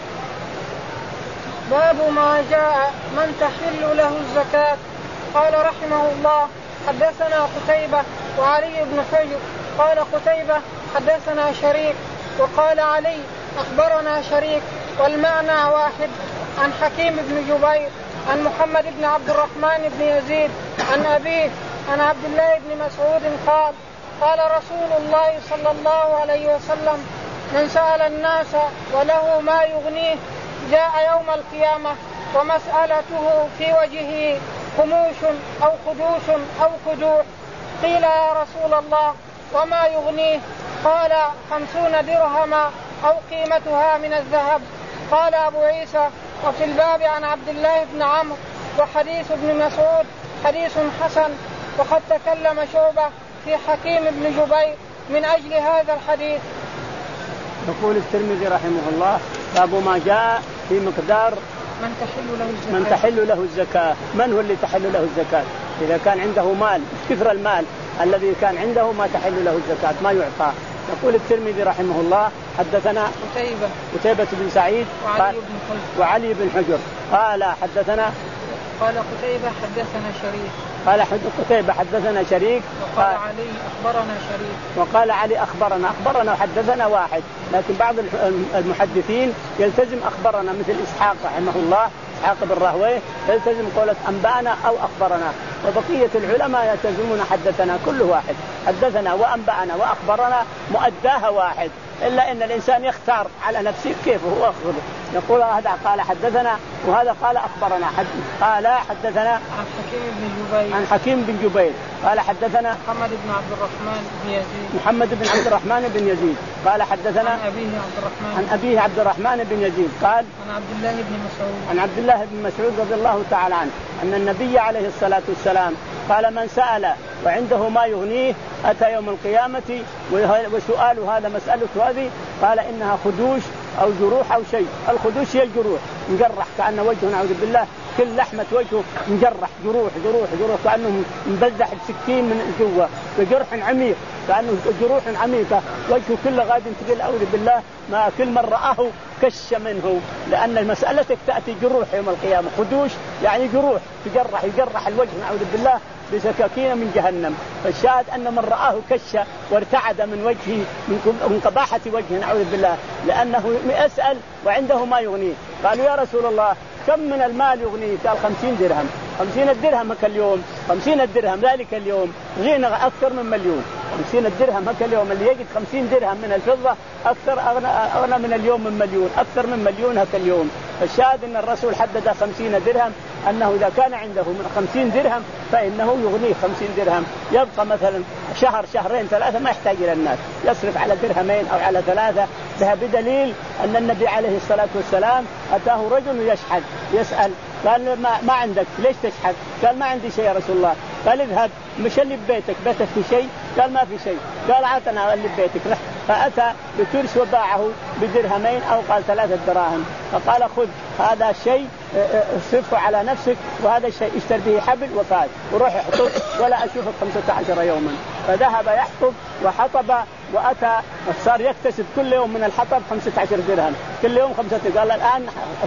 باب ما جاء من تحل له الزكاة. قال رحمه الله حدثنا قتيبة وعلي بن حجر قال قتيبة حدثنا شريك وقال علي أخبرنا شريك والمعنى واحد عن حكيم بن جبير عن محمد بن عبد الرحمن بن يزيد عن أبيه عن عبد الله بن مسعود قال قال رسول الله صلى الله عليه وسلم من سأل الناس وله ما يغنيه جاء يوم القيامة ومسألته في وجهه خموش أو خدوش أو خدوع. قيل يا رسول الله وما يغنيه؟ قال خمسون درهما أو قيمتها من الذهب. قال أبو عيسى وفي الباب عن عبد الله بن عمرو وحديث ابن مسعود حديث حسن. وقد تكلم شعبة في حكيم بن جبير من أجل هذا الحديث. يقول الترمذي رحمه الله باب ما جاء في مقدار من تحل له الزكاة. من تحل له الزكاة. من هو اللي تحل له الزكاة؟ إذا كان عنده مال كثر المال الذي كان عنده ما تحل له الزكاة ما يعطى. يقول الترمذي رحمه الله حدثنا قتيبة قتيبة بن سعيد وعلي بن حجر وعلي بن حجر قال حدثنا قال قتيبة حدثنا شريك قال قتيبة حدثنا شريك وقال علي أخبرنا شريك وقال علي أخبرنا أخبرنا وحدثنا واحد. لكن بعض المحدثين يلتزم أخبرنا مثل إسحاق رحمه الله إسحاق بن راهويه يلتزم قولة أنبأنا أو أخبرنا. وبقية العلماء يلتزمون حدثنا كل واحد حدثنا وأنبأنا وأخبرنا مؤداها واحد إلا إن الإنسان يختار على نفسه كيف هو أخبره. يقول هذا قال حدثنا وهذا قال أخبرنا. حد قال حدثنا عن حكيم بن جبير عن حكيم بن جبير قال حدثنا محمد بن عبد الرحمن بن يزيد محمد بن عبد الرحمن بن يزيد قال حدثنا عن أبيه عبد الرحمن عن أبيه عبد الرحمن بن يزيد قال عن عبد الله بن مسعود عن عبد الله بن مسعود رضي الله تعالى عنه أن النبي عليه الصلاة والسلام قال من سأل وعنده ما يغنيه أتى يوم القيامة وسؤال هذا مسألة هذه قال إنها خدوش أو جروح أو شيء. الخدوش هي الجروح مجرح كأن وجهه نعوذ بالله كل لحمة وجهه مجرح جروح جروح جروح كأنه مبزح بسكين من جوا بجرح عميق كأنه جروح عميقة وجهه كله غاد تقول أعوذ بالله ما كل من رآه كش منه. لأن مسألتك تأتي جروح يوم القيامة خدوش يعني جروح تجرح يجرح الوجه نعوذ بالله بسكاكين من جهنم. فالشاهد أن من رآه كش وارتعد من وجهه من قباحة وجهه نعوذ بالله لأنه يسأل وعنده ما يغنيه. قالوا يا رسول الله كم من المال يغنيه؟ قال خمسين درهم. خمسين الدرهم هك اليوم خمسين الدرهم ذلك اليوم غنى أكثر من مليون. خمسين الدرهم هك اليوم اللي يجد خمسين درهم من الفضة أكثر أغنى, أغنى من اليوم من مليون أكثر من مليون هك اليوم. فالشاهد أن الرسول حدد خمسين درهم أنه إذا كان عنده من خمسين درهم فإنه يغنيه خمسين درهم يبقى مثلا شهر شهرين ثلاثة ما يحتاج إلى الناس يصرف على درهمين أو على ثلاثة. بها بدليل أن النبي عليه الصلاة والسلام أتاه رجل يشحذ يسأل قال ما, ما عندك ليش تشحذ؟ قال ما عندي شيء يا رسول الله. قال اذهب مش اللي ببيتك بيتك في شيء؟ قال ما في شيء. قال عطنا اللي ببيتك رح. فأتى بترس وباعه بدرهمين أو قال ثلاثة دراهم. فقال خذ هذا الشيء اصرفه على نفسك وهذا الشيء اشتر به حبل وفاز وروح احطب ولا أشوفك خمسة عشر يوما. فذهب يحطب وحطب وأتى صار يكتسب كل يوم من الحطب خمسة عشر درهم كل يوم خمسة. قال الآن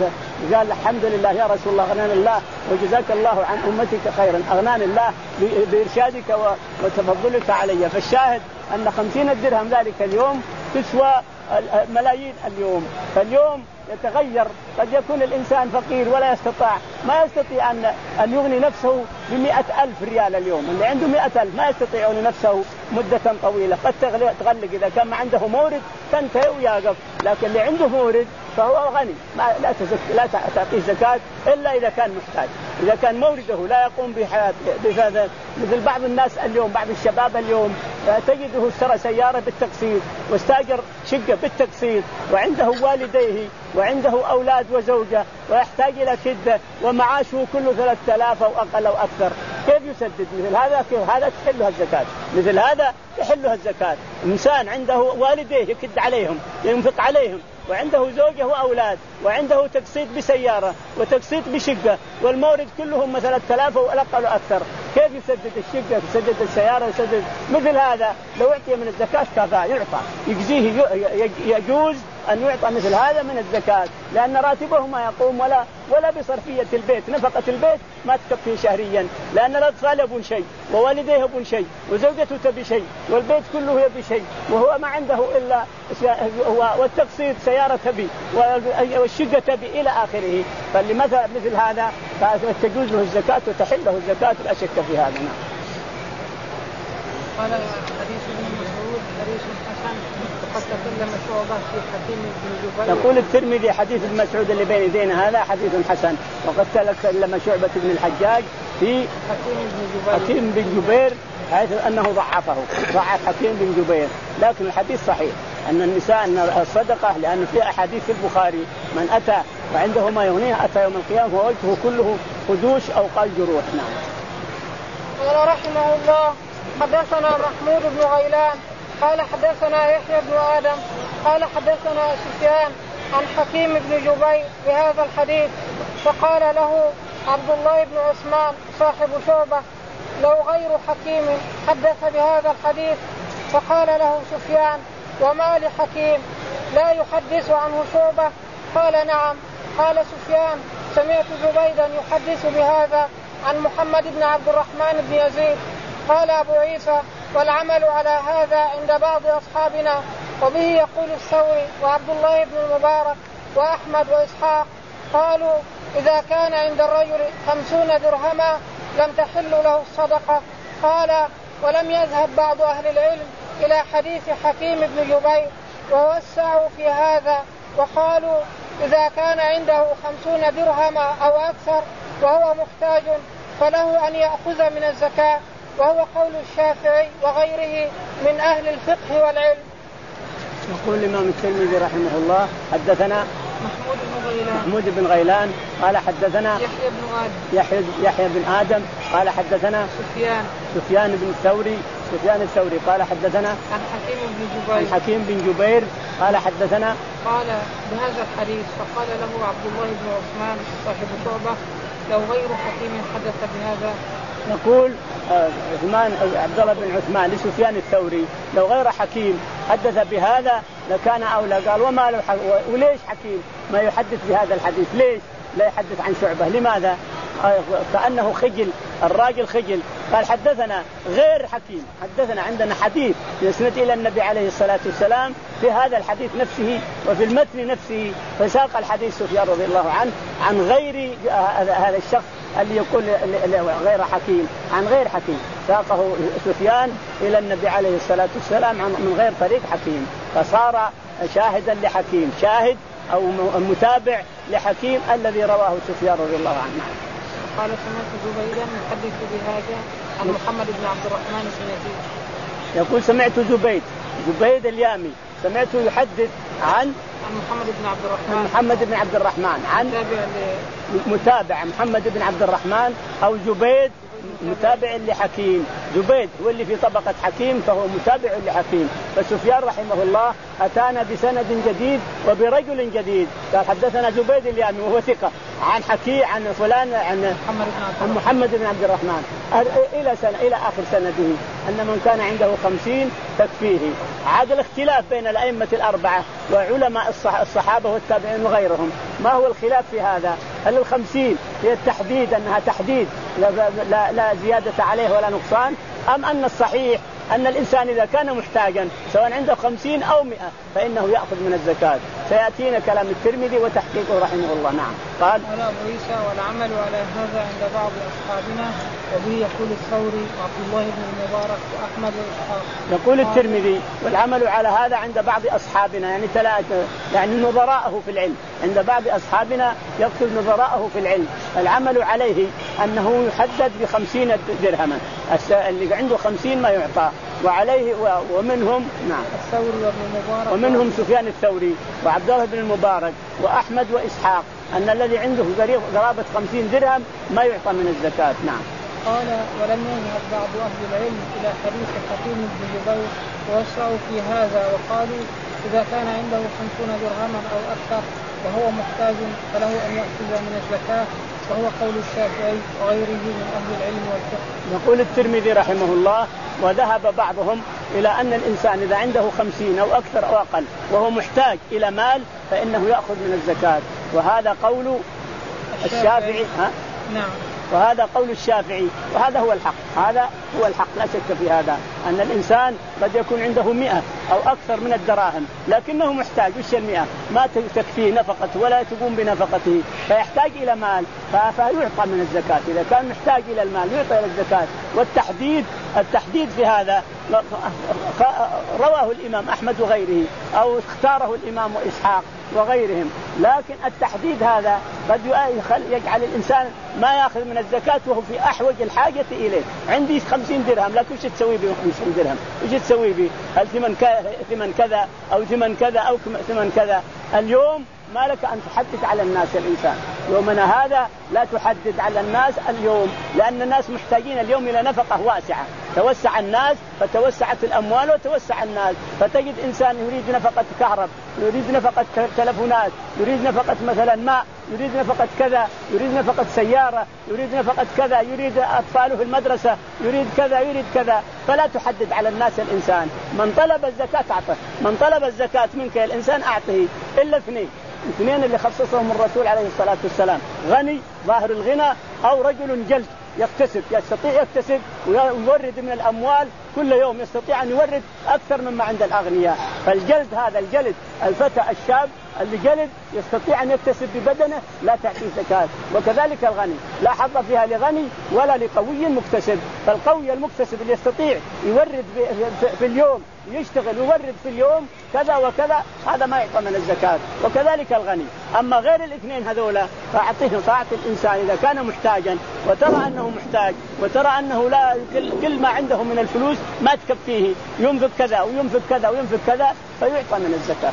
قال الحمد لله يا رسول الله أغناني الله وجزاك الله عن أمتك خيرا أغناني الله بإرشادك وتفضلك علي. فالشاهد أن خمسين الدرهم ذلك اليوم تسوى ملايين اليوم. فاليوم يتغير قد يكون الإنسان فقير ولا يستطيع ما يستطيع أن أن يغني نفسه بمئة ألف ريال اليوم. اللي عنده مئة ألف ما يستطيع يغني نفسه مدة طويلة قد تغلق إذا كان ما عنده مورد تنتهي ويقف. لكن اللي عنده مورد فهو غني ما لا تزك لا تعطيه زكاة إلا إذا كان محتاج. إذا كان مورده لا يقوم بحياة بهذا مثل بعض الناس اليوم بعض الشباب اليوم تجده اشترى سيارة بالتقسيط واستاجر شقة بالتقسيط وعنده والديه وعنده أولاد وزوجة ويحتاج إلى شدة ومعاشه كله ثلاثة آلاف أو أقل أو أكثر. كيف يسدد مثل هذا؟ كيف هذا تحلها الزكاة؟ مثل هذا تحلها الزكاة. إنسان عنده والديه يكد عليهم ينفق عليهم وعنده زوجة وأولاد وعنده تقسيط بسيارة وتقسيط بشقة والمورد كلهم مثلا ثلاثة أو أقل أو أكثر. كيف يسدد الشقة يسدد السيارة يسدد مثل هذا؟ لو أعطي من الزكاة كفاه يعطى يجزيه يجوز أن يعطى مثل هذا من الزكاة، لأن راتبه ما يقوم ولا ولا بصرفية البيت، نفقة البيت ما تكفي شهريا، لأن الأطفال يبون شيء ووالديه يبون شيء وزوجته تبي شيء والبيت كله يبي شيء، وهو ما عنده إلا والتقسيط سيارة تبي والشقة تبي إلى آخره. فلمثل مثل هذا تجوز له الزكاة وتحل له الزكاة لا شك في هذا. قال حديث ابن مسعود حديث حسن وقد تكلم شعبة في حكيم بن جبير. يقول الترمذي حديث ابن مسعود اللي بين يدينا هذا حديث حسن، وقد تكلم شعبة بن الحجاج في حكيم بن جبير حيث أنه ضعفه ضعف حكيم بن جبير، لكن الحديث صحيح أن النساء أن الصدقة، لأن في أحاديث في البخاري من أتى وعنده ما يغنيه أتى يوم القيامة ووجهه كله خدوش أو قال جروح. نعم. قال رحمه الله حدثنا محمود بن غيلان قال حدثنا يحيى بن آدم قال حدثنا سفيان عن حكيم بن جبير بهذا الحديث، فقال له عبد الله بن عثمان صاحب شعبة لو غير حكيم حدث بهذا الحديث. فقال له سفيان وما لحكيم لا يحدث عنه شعبة؟ قال نعم. قال سفيان سمعت زبيدا يحدث بهذا عن محمد بن عبد الرحمن بن يزيد. قال أبو عيسى والعمل على هذا عند بعض أصحابنا، وبه يقول الثوري وعبد الله بن المبارك وأحمد وإسحاق. قالوا إذا كان عند الرجل خمسون درهما لم تحل له الصدقة. قال ولم يذهب بعض أهل العلم إلى حديث حكيم بن جبير ووسعوا في هذا وقالوا إذا كان عنده خمسون درهما أو أكثر وهو محتاج فله أن يأخذ من الزكاة، وهو قول الشافعي وغيره من أهل الفقه والعلم. يقول الإمام الترمذي رحمه الله حدثنا محمود بن غيلان محمود بن غيلان قال حدثنا يحيى بن آدم يحيى, يحيى بن آدم قال حدثنا سفيان سفيان بن الثوري سفيان الثوري قال حدثنا عن حكيم بن جبير عن حكيم بن جبير قال حدثنا قال بهذا الحديث. فقال له عبد الله بن عثمان صاحب شعبة لو غير حكيم حدث بهذا. يقول عثمان عبد الله بن عثمان لسفيان الثوري لو غير حكيم حدث بهذا لكان أولى. قال وما له حك... وليش حكيم ما يحدث بهذا الحديث؟ ليش لا يحدث عن شعبة؟ لماذا؟ كأنه خجل الراجل خجل. قال حدثنا غير حكيم، حدثنا عندنا حديث يسند إلى النبي عليه الصلاة والسلام في هذا الحديث نفسه وفي المتن نفسه، فساق الحديث سفيان رضي الله عنه عن غير هذا الشخص اللي يقول غير حكيم عن غير حكيم، ساقه سفيان إلى النبي عليه الصلاة والسلام من غير طريق حكيم، فصار شاهدا لحكيم، شاهد أو متابع لحكيم الذي رواه سفيان رضي الله عنه. قال سمعت زبيدا يحدث بهذا عن محمد بن عبد الرحمن بن يزيد. يقول سمعت زبيد زبيد اليامي سمعته يحدث عن عن محمد بن عبد الرحمن محمد بن عبد الرحمن عن متابع محمد بن عبد الرحمن أو زبيد متابع لحكيم. زبيد هو اللي في طبقة حكيم فهو متابع لحكيم. فسفيان رحمه الله أتانا بسند جديد وبرجل جديد. قال حدثنا زبيد اليامي وهو ثقة عن حكي عن فلان عن محمد, محمد بن عبد الرحمن إلى سنة إلى آخر سنده أن من كان عنده خمسين تكفيه. عاد الاختلاف بين الأئمة الأربعة وعلماء الصحابة والتابعين وغيرهم. ما هو الخلاف في هذا؟ هل الخمسين هي التحديد أنها تحديد لا, لا, لا زيادة عليه ولا نقصان، أم أن الصحيح أن الإنسان إذا كان محتاجا سواء عنده خمسين أو مئة فإنه يأخذ من الزكاة؟ سيأتينا كلام الترمذي وتحقيقه رحمه الله. نعم. قال قال أبو عيسى والعمل على هذا عند بعض أصحابنا، وبه يقول الثوري وعبد الله بن المبارك وأحمد وإسحاق. يقول الترمذي والعمل على هذا عند بعض أصحابنا يعني ثلاثة يعني نظراءه في العلم، عند بعض أصحابنا يقتل نظراءه في العلم. العمل عليه أنه يحدد بخمسين درهما، اللي عنده خمسين ما يعطى وعليه ومنهم نعم الثوري وابن المبارك ومنهم سفيان الثوري وعبد الله بن المبارك وأحمد وإسحاق أن الذي عنده قرابة خمسين درهم ما يعطى من الزكاة. نعم. قال ولم يذهب بعض أهل العلم إلى حديث حكيم بن جبير ووسعوا في هذا وقالوا إذا كان عنده خمسون درهما أو أكثر وهو محتاج فله أن يأخذ من الزكاة. وهو قول الشافعي وغيره من أهل العلم والفقه. يقول الترمذي رحمه الله: وذهب بعضهم إلى أن الإنسان إذا عنده خمسين أو أكثر أو أقل وهو محتاج إلى مال فإنه يأخذ من الزكاة، وهذا قول الشافعي. ها؟ نعم. وهذا قول الشافعي، وهذا هو الحق، هذا هو الحق لا شك في هذا، أن الإنسان قد يكون عنده مئة أو أكثر من الدراهم لكنه محتاج، وش المئة ما تكفيه نفقته ولا تقوم بنفقته، فيحتاج إلى مال فيعطى من الزكاة. إذا كان محتاج إلى المال يعطى إلى الزكاة. والتحديد التحديد في هذا رواه الإمام أحمد وغيره، أو اختاره الإمام إسحاق وغيرهم، لكن التحديد هذا قد يجعل الإنسان ما يأخذ من الزكاة وهو في أحوج الحاجة إليه. عندي خمسين درهم لكن وش تسوي به خمسين درهم؟ وش تسوي به؟ هل ثمن ثمن كذا أو ثمن كذا أو ثمن كذا؟ اليوم ما لك أن تحدد على الناس الإنسان، يومنا هذا لا تحدد على الناس اليوم، لأن الناس محتاجين اليوم إلى نفقة واسعة، توسع الناس فتوسعت الأموال وتوسع الناس، فتجد إنسان يريد نفقة كهرب، يريد نفقة تلفونات، يريد نفقة مثلا ماء، يريد نفقة كذا، يريد نفقة سيارة، يريد نفقة كذا، يريد أطفاله في المدرسة، يريد كذا يريد كذا، فلا تحدد على الناس الإنسان. من طلب الزكاة أعطه، من طلب الزكاة منك يا الإنسان أعطه، إلا اثنين اثنين اللي خصصهم الرسول عليه الصلاة والسلام: غني ظاهر الغنى، أو رجل جلد يكتسب، يستطيع يكتسب ويورد من الأموال كل يوم، يستطيع أن يورد أكثر مما عند الأغنياء. فالجلد هذا الجلد الفتى الشاب اللي جلد يستطيع أن يكتسب ببدنه لا تعطيه زكاة. وكذلك الغني لا حظ فيها لغني ولا لقوي مكتسب، فالقوي المكتسب اللي يستطيع يورد في اليوم، يشتغل ويورد في اليوم كذا وكذا، هذا ما يعطى من الزكاة. وكذلك الغني. أما غير الاثنين هذولا فأعطيه طاعة الإنسان إذا كان محتاجا وترى أنه محتاج وترى أنه لا كل ما عنده من الفلوس ما تكفيه، ينفق كذا وينفق كذا وينفق كذا، فيعطى من الزكاة.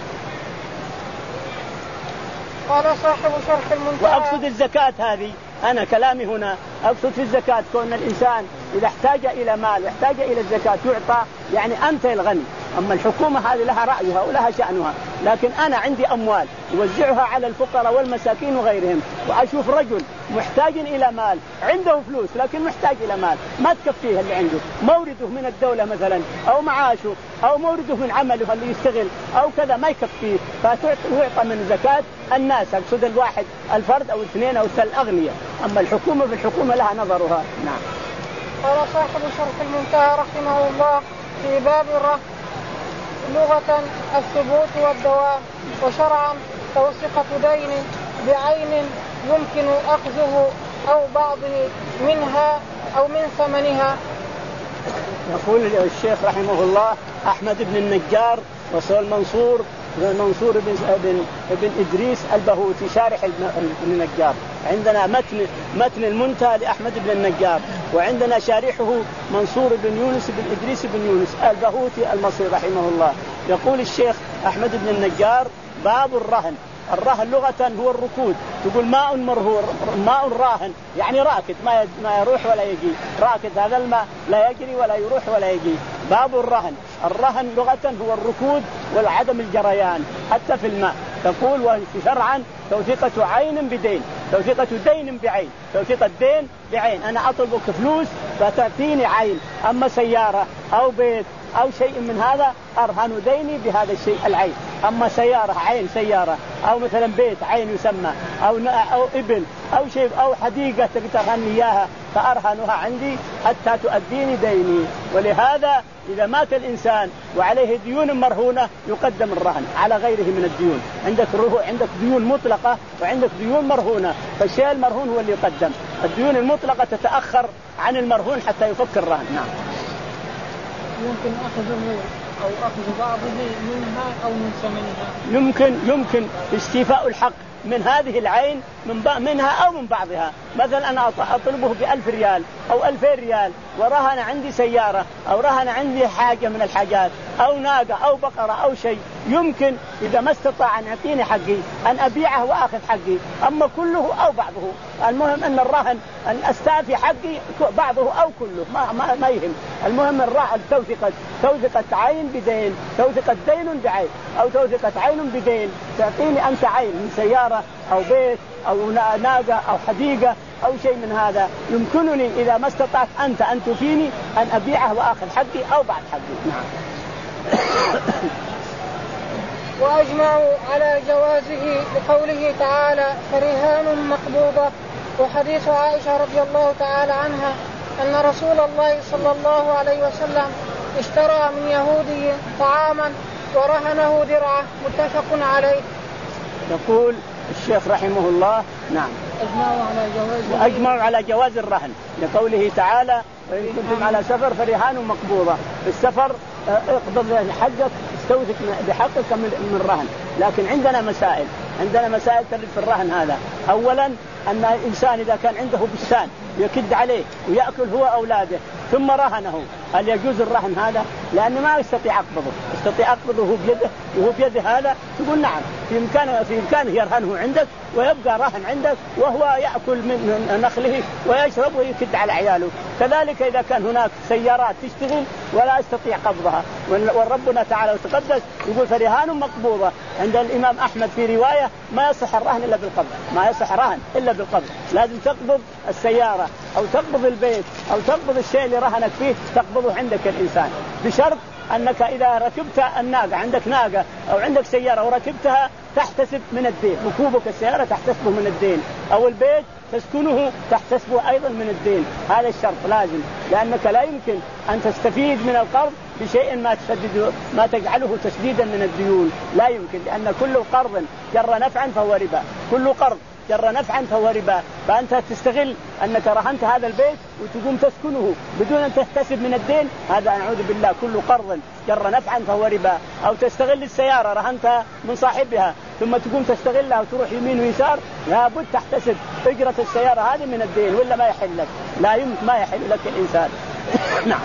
قال صاحب شرح المنتهى: وأقصد الزكاة هذه، أنا كلامي هنا أقصد في الزكاة كون الإنسان إذا احتاج إلى مال يحتاج إلى الزكاة يعطى، يعني أنت الغني. أما الحكومة هذه لها رأيها ولها شأنها، لكن أنا عندي أموال أوزعها على الفقراء والمساكين وغيرهم، وأشوف رجل محتاج إلى مال، عنده فلوس لكن محتاج إلى مال ما تكفيه اللي عنده، مورده من الدولة مثلا أو معاشه أو مورده من عمله اللي يشتغل أو كذا ما يكفيه، فيعطى من زكاة الناس. أقصد الواحد الفرد أو الاثنين أو الثلاث أغنياء. أما الحكومة في الحكومة لها نظرها. نعم. قال صاحب شرح المنتهى رحمه الله في باب الرهن: لغة الثبوت والدوام، وشرعا توثيقة دين بعين يمكن أخذه أو بعضه منها أو من ثمنها. يقول الشيخ رحمه الله: أحمد بن النجار وصول منصور منصور بن بن بن إدريس البهوتي شارح ابن النجار. عندنا متن متن المنتهى لأحمد بن النجار، وعندنا شارحه منصور بن يونس بن إدريس بن يونس البهوتي المصري رحمه الله. يقول الشيخ أحمد بن النجار: باب الرهن. الرهن لغة هو الركود، تقول ماء مرهور، ماء راهن يعني راكد ما ما يروح ولا يجي، راكد هذا الماء لا يجري ولا يروح ولا يجي. باب الرهن. الرهن لغة هو الركود والعدم الجريان حتى في الماء. تقول وشرعا توثيقة عين بدين، توثيقة دين بعين، توثيقة دين بعين، أنا أطلبك فلوس فتعطيني عين، أما سيارة أو بيت أو شيء من هذا أرهن ديني بهذا الشيء العين. أما سيارة عين سيارة، أو مثلا بيت عين يسمى، أو أو إبل أو شيء أو حديقة تبي ترهني إياها فأرهنها عندي حتى تؤديني ديني. ولهذا إذا مات الإنسان وعليه ديون مرهونة يقدم الرهن على غيره من الديون. عندك عندك ديون مطلقة وعندك ديون مرهونة، فالشيء المرهون هو اللي يقدم. الديون المطلقة تتأخر عن المرهون حتى يفك الرهن. نعم. يمكن أخذه أو أخذ بعضه منها أو من ثمنها. يمكن يمكن استيفاء الحق من هذه العين من منها أو من بعضها. مثلا أنا أطلبه بألف ريال أو ألفين ريال ورهن عندي سيارة أو رهن عندي حاجة من الحاجات، أو ناقة أو بقرة أو شيء يمكن إذا ما استطاع أن يعطيني حقي أن أبيعه وأخذ حقي، أما كله أو بعضه. المهم أن الرهن أن أستعفي حقي بعضه أو كله ما, ما, ما يهم. المهم الرهن توثقة توثقة عين بدين، توثقة دين بعين، أو توثقة عين بدين. تعطيني أنت عين من سيارة أو بيت أو ناقة أو حديقة أو شيء من هذا، يمكنني إذا ما استطعت أنت أن تفيني أن أبيعه وأخذ حقي أو بعد حقي. نعم. وأجمعوا على جوازه بقوله تعالى فرهان مقبوضة. وحديث عائشة رضي الله تعالى عنها أن رسول الله صلى الله عليه وسلم اشترى من يهودي طعاما ورهنه درعه، متفق عليه. يقول الشيخ رحمه الله نعم أجمعوا على جواز وأجمعوا على جواز الرهن لقوله تعالى وإن كنتم على سفر فرهان مقبوضة. في السفر اقبض حقك استوثق بحقك من الرهن. لكن عندنا مسائل عندنا مسائل ترد في الرهن هذا. أولا أن الإنسان إذا كان عنده بستان يكد عليه ويأكل هو أولاده ثم رهنه، هل يجوز الرهن هذا؟ لأنه ما يستطيع أقبضه، يستطيع أقبضه هو بيده وهو بيده هذا، تقول نعم في إمكانه في إمكانه يرهنه عندك ويبقى رهن عندك وهو يأكل من نخله ويشرب ويكد على عياله. كذلك إذا كان هناك سيارات تشتغل ولا يستطيع قبضها، وربنا تعالى وتقدس يقول فرهان مقبوضة. عند الإمام أحمد في رواية ما يصح الرهن إلا بالقبض، ما يصح رهن إلا بالقبض، لازم تقبض السيارة أو تقبض البيت أو تقبض الشيء اللي رهنك فيه تقبضه عندك الإنسان، بشرط أنك إذا ركبت الناقة عندك ناقة أو عندك سيارة وركبتها تحتسب من الدين، ركوبك السيارة تحتسبه من الدين، أو البيت تسكنه تحتسبه أيضا من الدين. هذا الشرط لازم، لأنك لا يمكن أن تستفيد من القرض بشيء ما تسدد ما تجعله تسديدا من الديون، لا يمكن، لأن كل قرض جر نفعا فهو ربا، كل قرض جر نفعا فهو ربا. فأنت تستغل أنك رهنت هذا البيت وتقوم تسكنه بدون أن تحتسب من الدين، هذا أعوذ بالله كل قرض جر نفعا فهو ربا. أو تستغل السيارة رهنتها من صاحبها ثم تقوم تستغلها وتروح يمين ويسار، لابد تحتسب أجرة السيارة هذه من الدين ولا ما يحل لك، لا يمكن ما يحل لك الإنسان. نعم.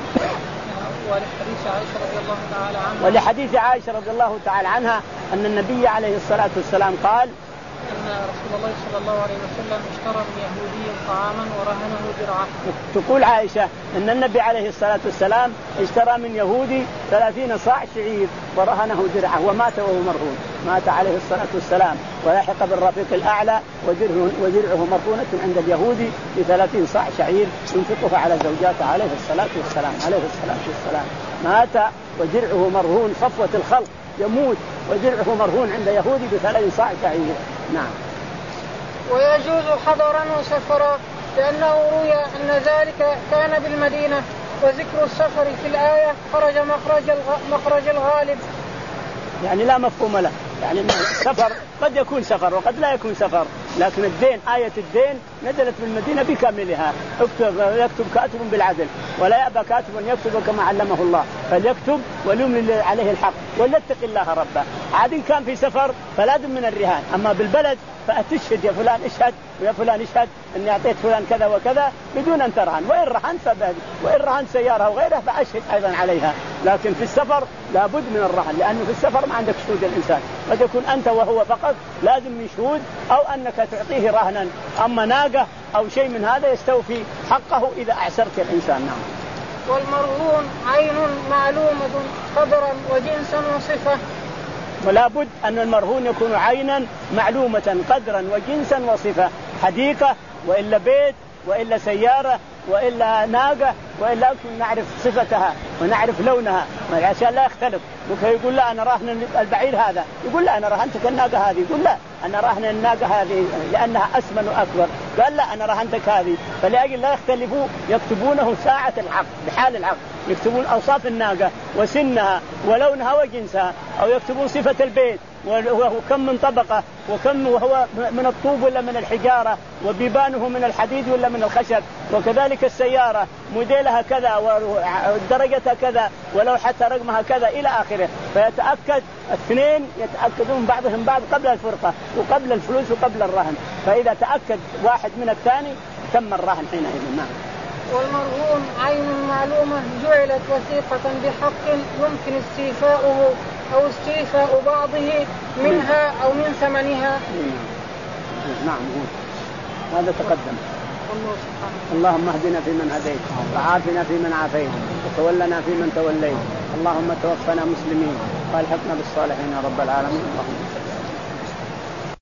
ولحديث عائشة رضي الله تعالى عنها ولحديث عائشة رضي الله تعالى عنها أن النبي عليه الصلاة والسلام قال أن رسول الله صلى الله عليه وسلم اشترى من يهودي طعاما ورهنه درعه. تقول عائشة أن النبي عليه الصلاة والسلام اشترى من يهودي ثلاثين صاع شعير ورهنه درعه ومات وهو مرهون، مات عليه الصلاة والسلام ويحق بالرفيق الأعلى وجرعه مرهونة عند اليهودي بثلاثين صاع شعير ينفقها على زوجاته عليه الصلاة والسلام عليه الصلاة والسلام. مات وجرعه مرهون، صفوة الخلق يموت وجرعه مرهون عند يهودي بثلاثين صاع شعير. نعم. ويجوز حضرا وسفرا، لأنه روي أن ذلك كان بالمدينة، وذكر السفر في الآية خرج مخرج مخرج الغالب. يعني لا مفهوم له، يعني السفر قد يكون سفر وقد لا يكون سفر، لكن الدين آية الدين نزلت بالمدينة بكاملها. اكتب يكتب كاتب بالعدل ولا يأبى كاتب أن يكتب كما علمه الله، فليكتب وليملي عليه الحق وليتق الله ربه. عاد كان في سفر فلازم من الرهان، أما بالبلد فأتشهد يا فلان اشهد ويا فلان اشهد أني أعطيت فلان كذا وكذا بدون أن ترهن، وإن رهنت فبهد، وإن رهنت سيارة وغيرها فأشهد أيضا عليها. لكن في السفر لابد من الرهن، لأنه في السفر ما عندك شهود الإنسان، قد يكون أنت وهو فقط لازم من شهود أو أنك تعطيه رهنا. أما ناقة أو شيء من هذا يستوفي حقه إذا أعسرت الإنسان. نعم. والمرهون عين معلومة قدرا وجنسا وصفة. ولا بد أن المرهون يكون عينا معلومة قدرا وجنسا وصفة، حديقة وإلا بيت وإلا سيارة وإلا ناقة وإلا نعرف صفتها ونعرف لونها عشان لا يختلف. ممكن يقول لا أنا راهن البعير هذا، يقول لا أنا راهنتك الناقة هذه، يقول لا أنا راهن الناقة هذه لأنها أسمن وأكبر، قال لا أنا راهنتك هذه. فلأجل لا يختلفوا يكتبونه ساعة العقد بحال العقد، يكتبون أوصاف الناقة وسنها ولونها وجنسها، أو يكتبون صفة البيت وكم من طبقة وكم وهو من الطوب ولا من الحجارة وبيبانه من الحديد ولا من الخشب، وكذلك السيارة موديلها كذا ودرجتها كذا ولوحتها رقمها كذا إلى آخره. فيتأكد اثنين يتأكدون بعضهم بعض قبل الفرقة وقبل الفلوس وقبل الرهن، فإذا تأكد واحد من الثاني تم الرهن حينئذ. نعم. والمرهون عين معلومة جعلت وثيقة بحق يمكن استيفاؤه أو استيفاء بعضه منها أو من ثمنها. نعم هذا تقدم. اللهم اهدنا فيمن هديت وعافنا فيمن عافيت وتولنا فيمن توليت اللهم توفنا مسلمين والحقنا بالصالحين يا رب العالمين.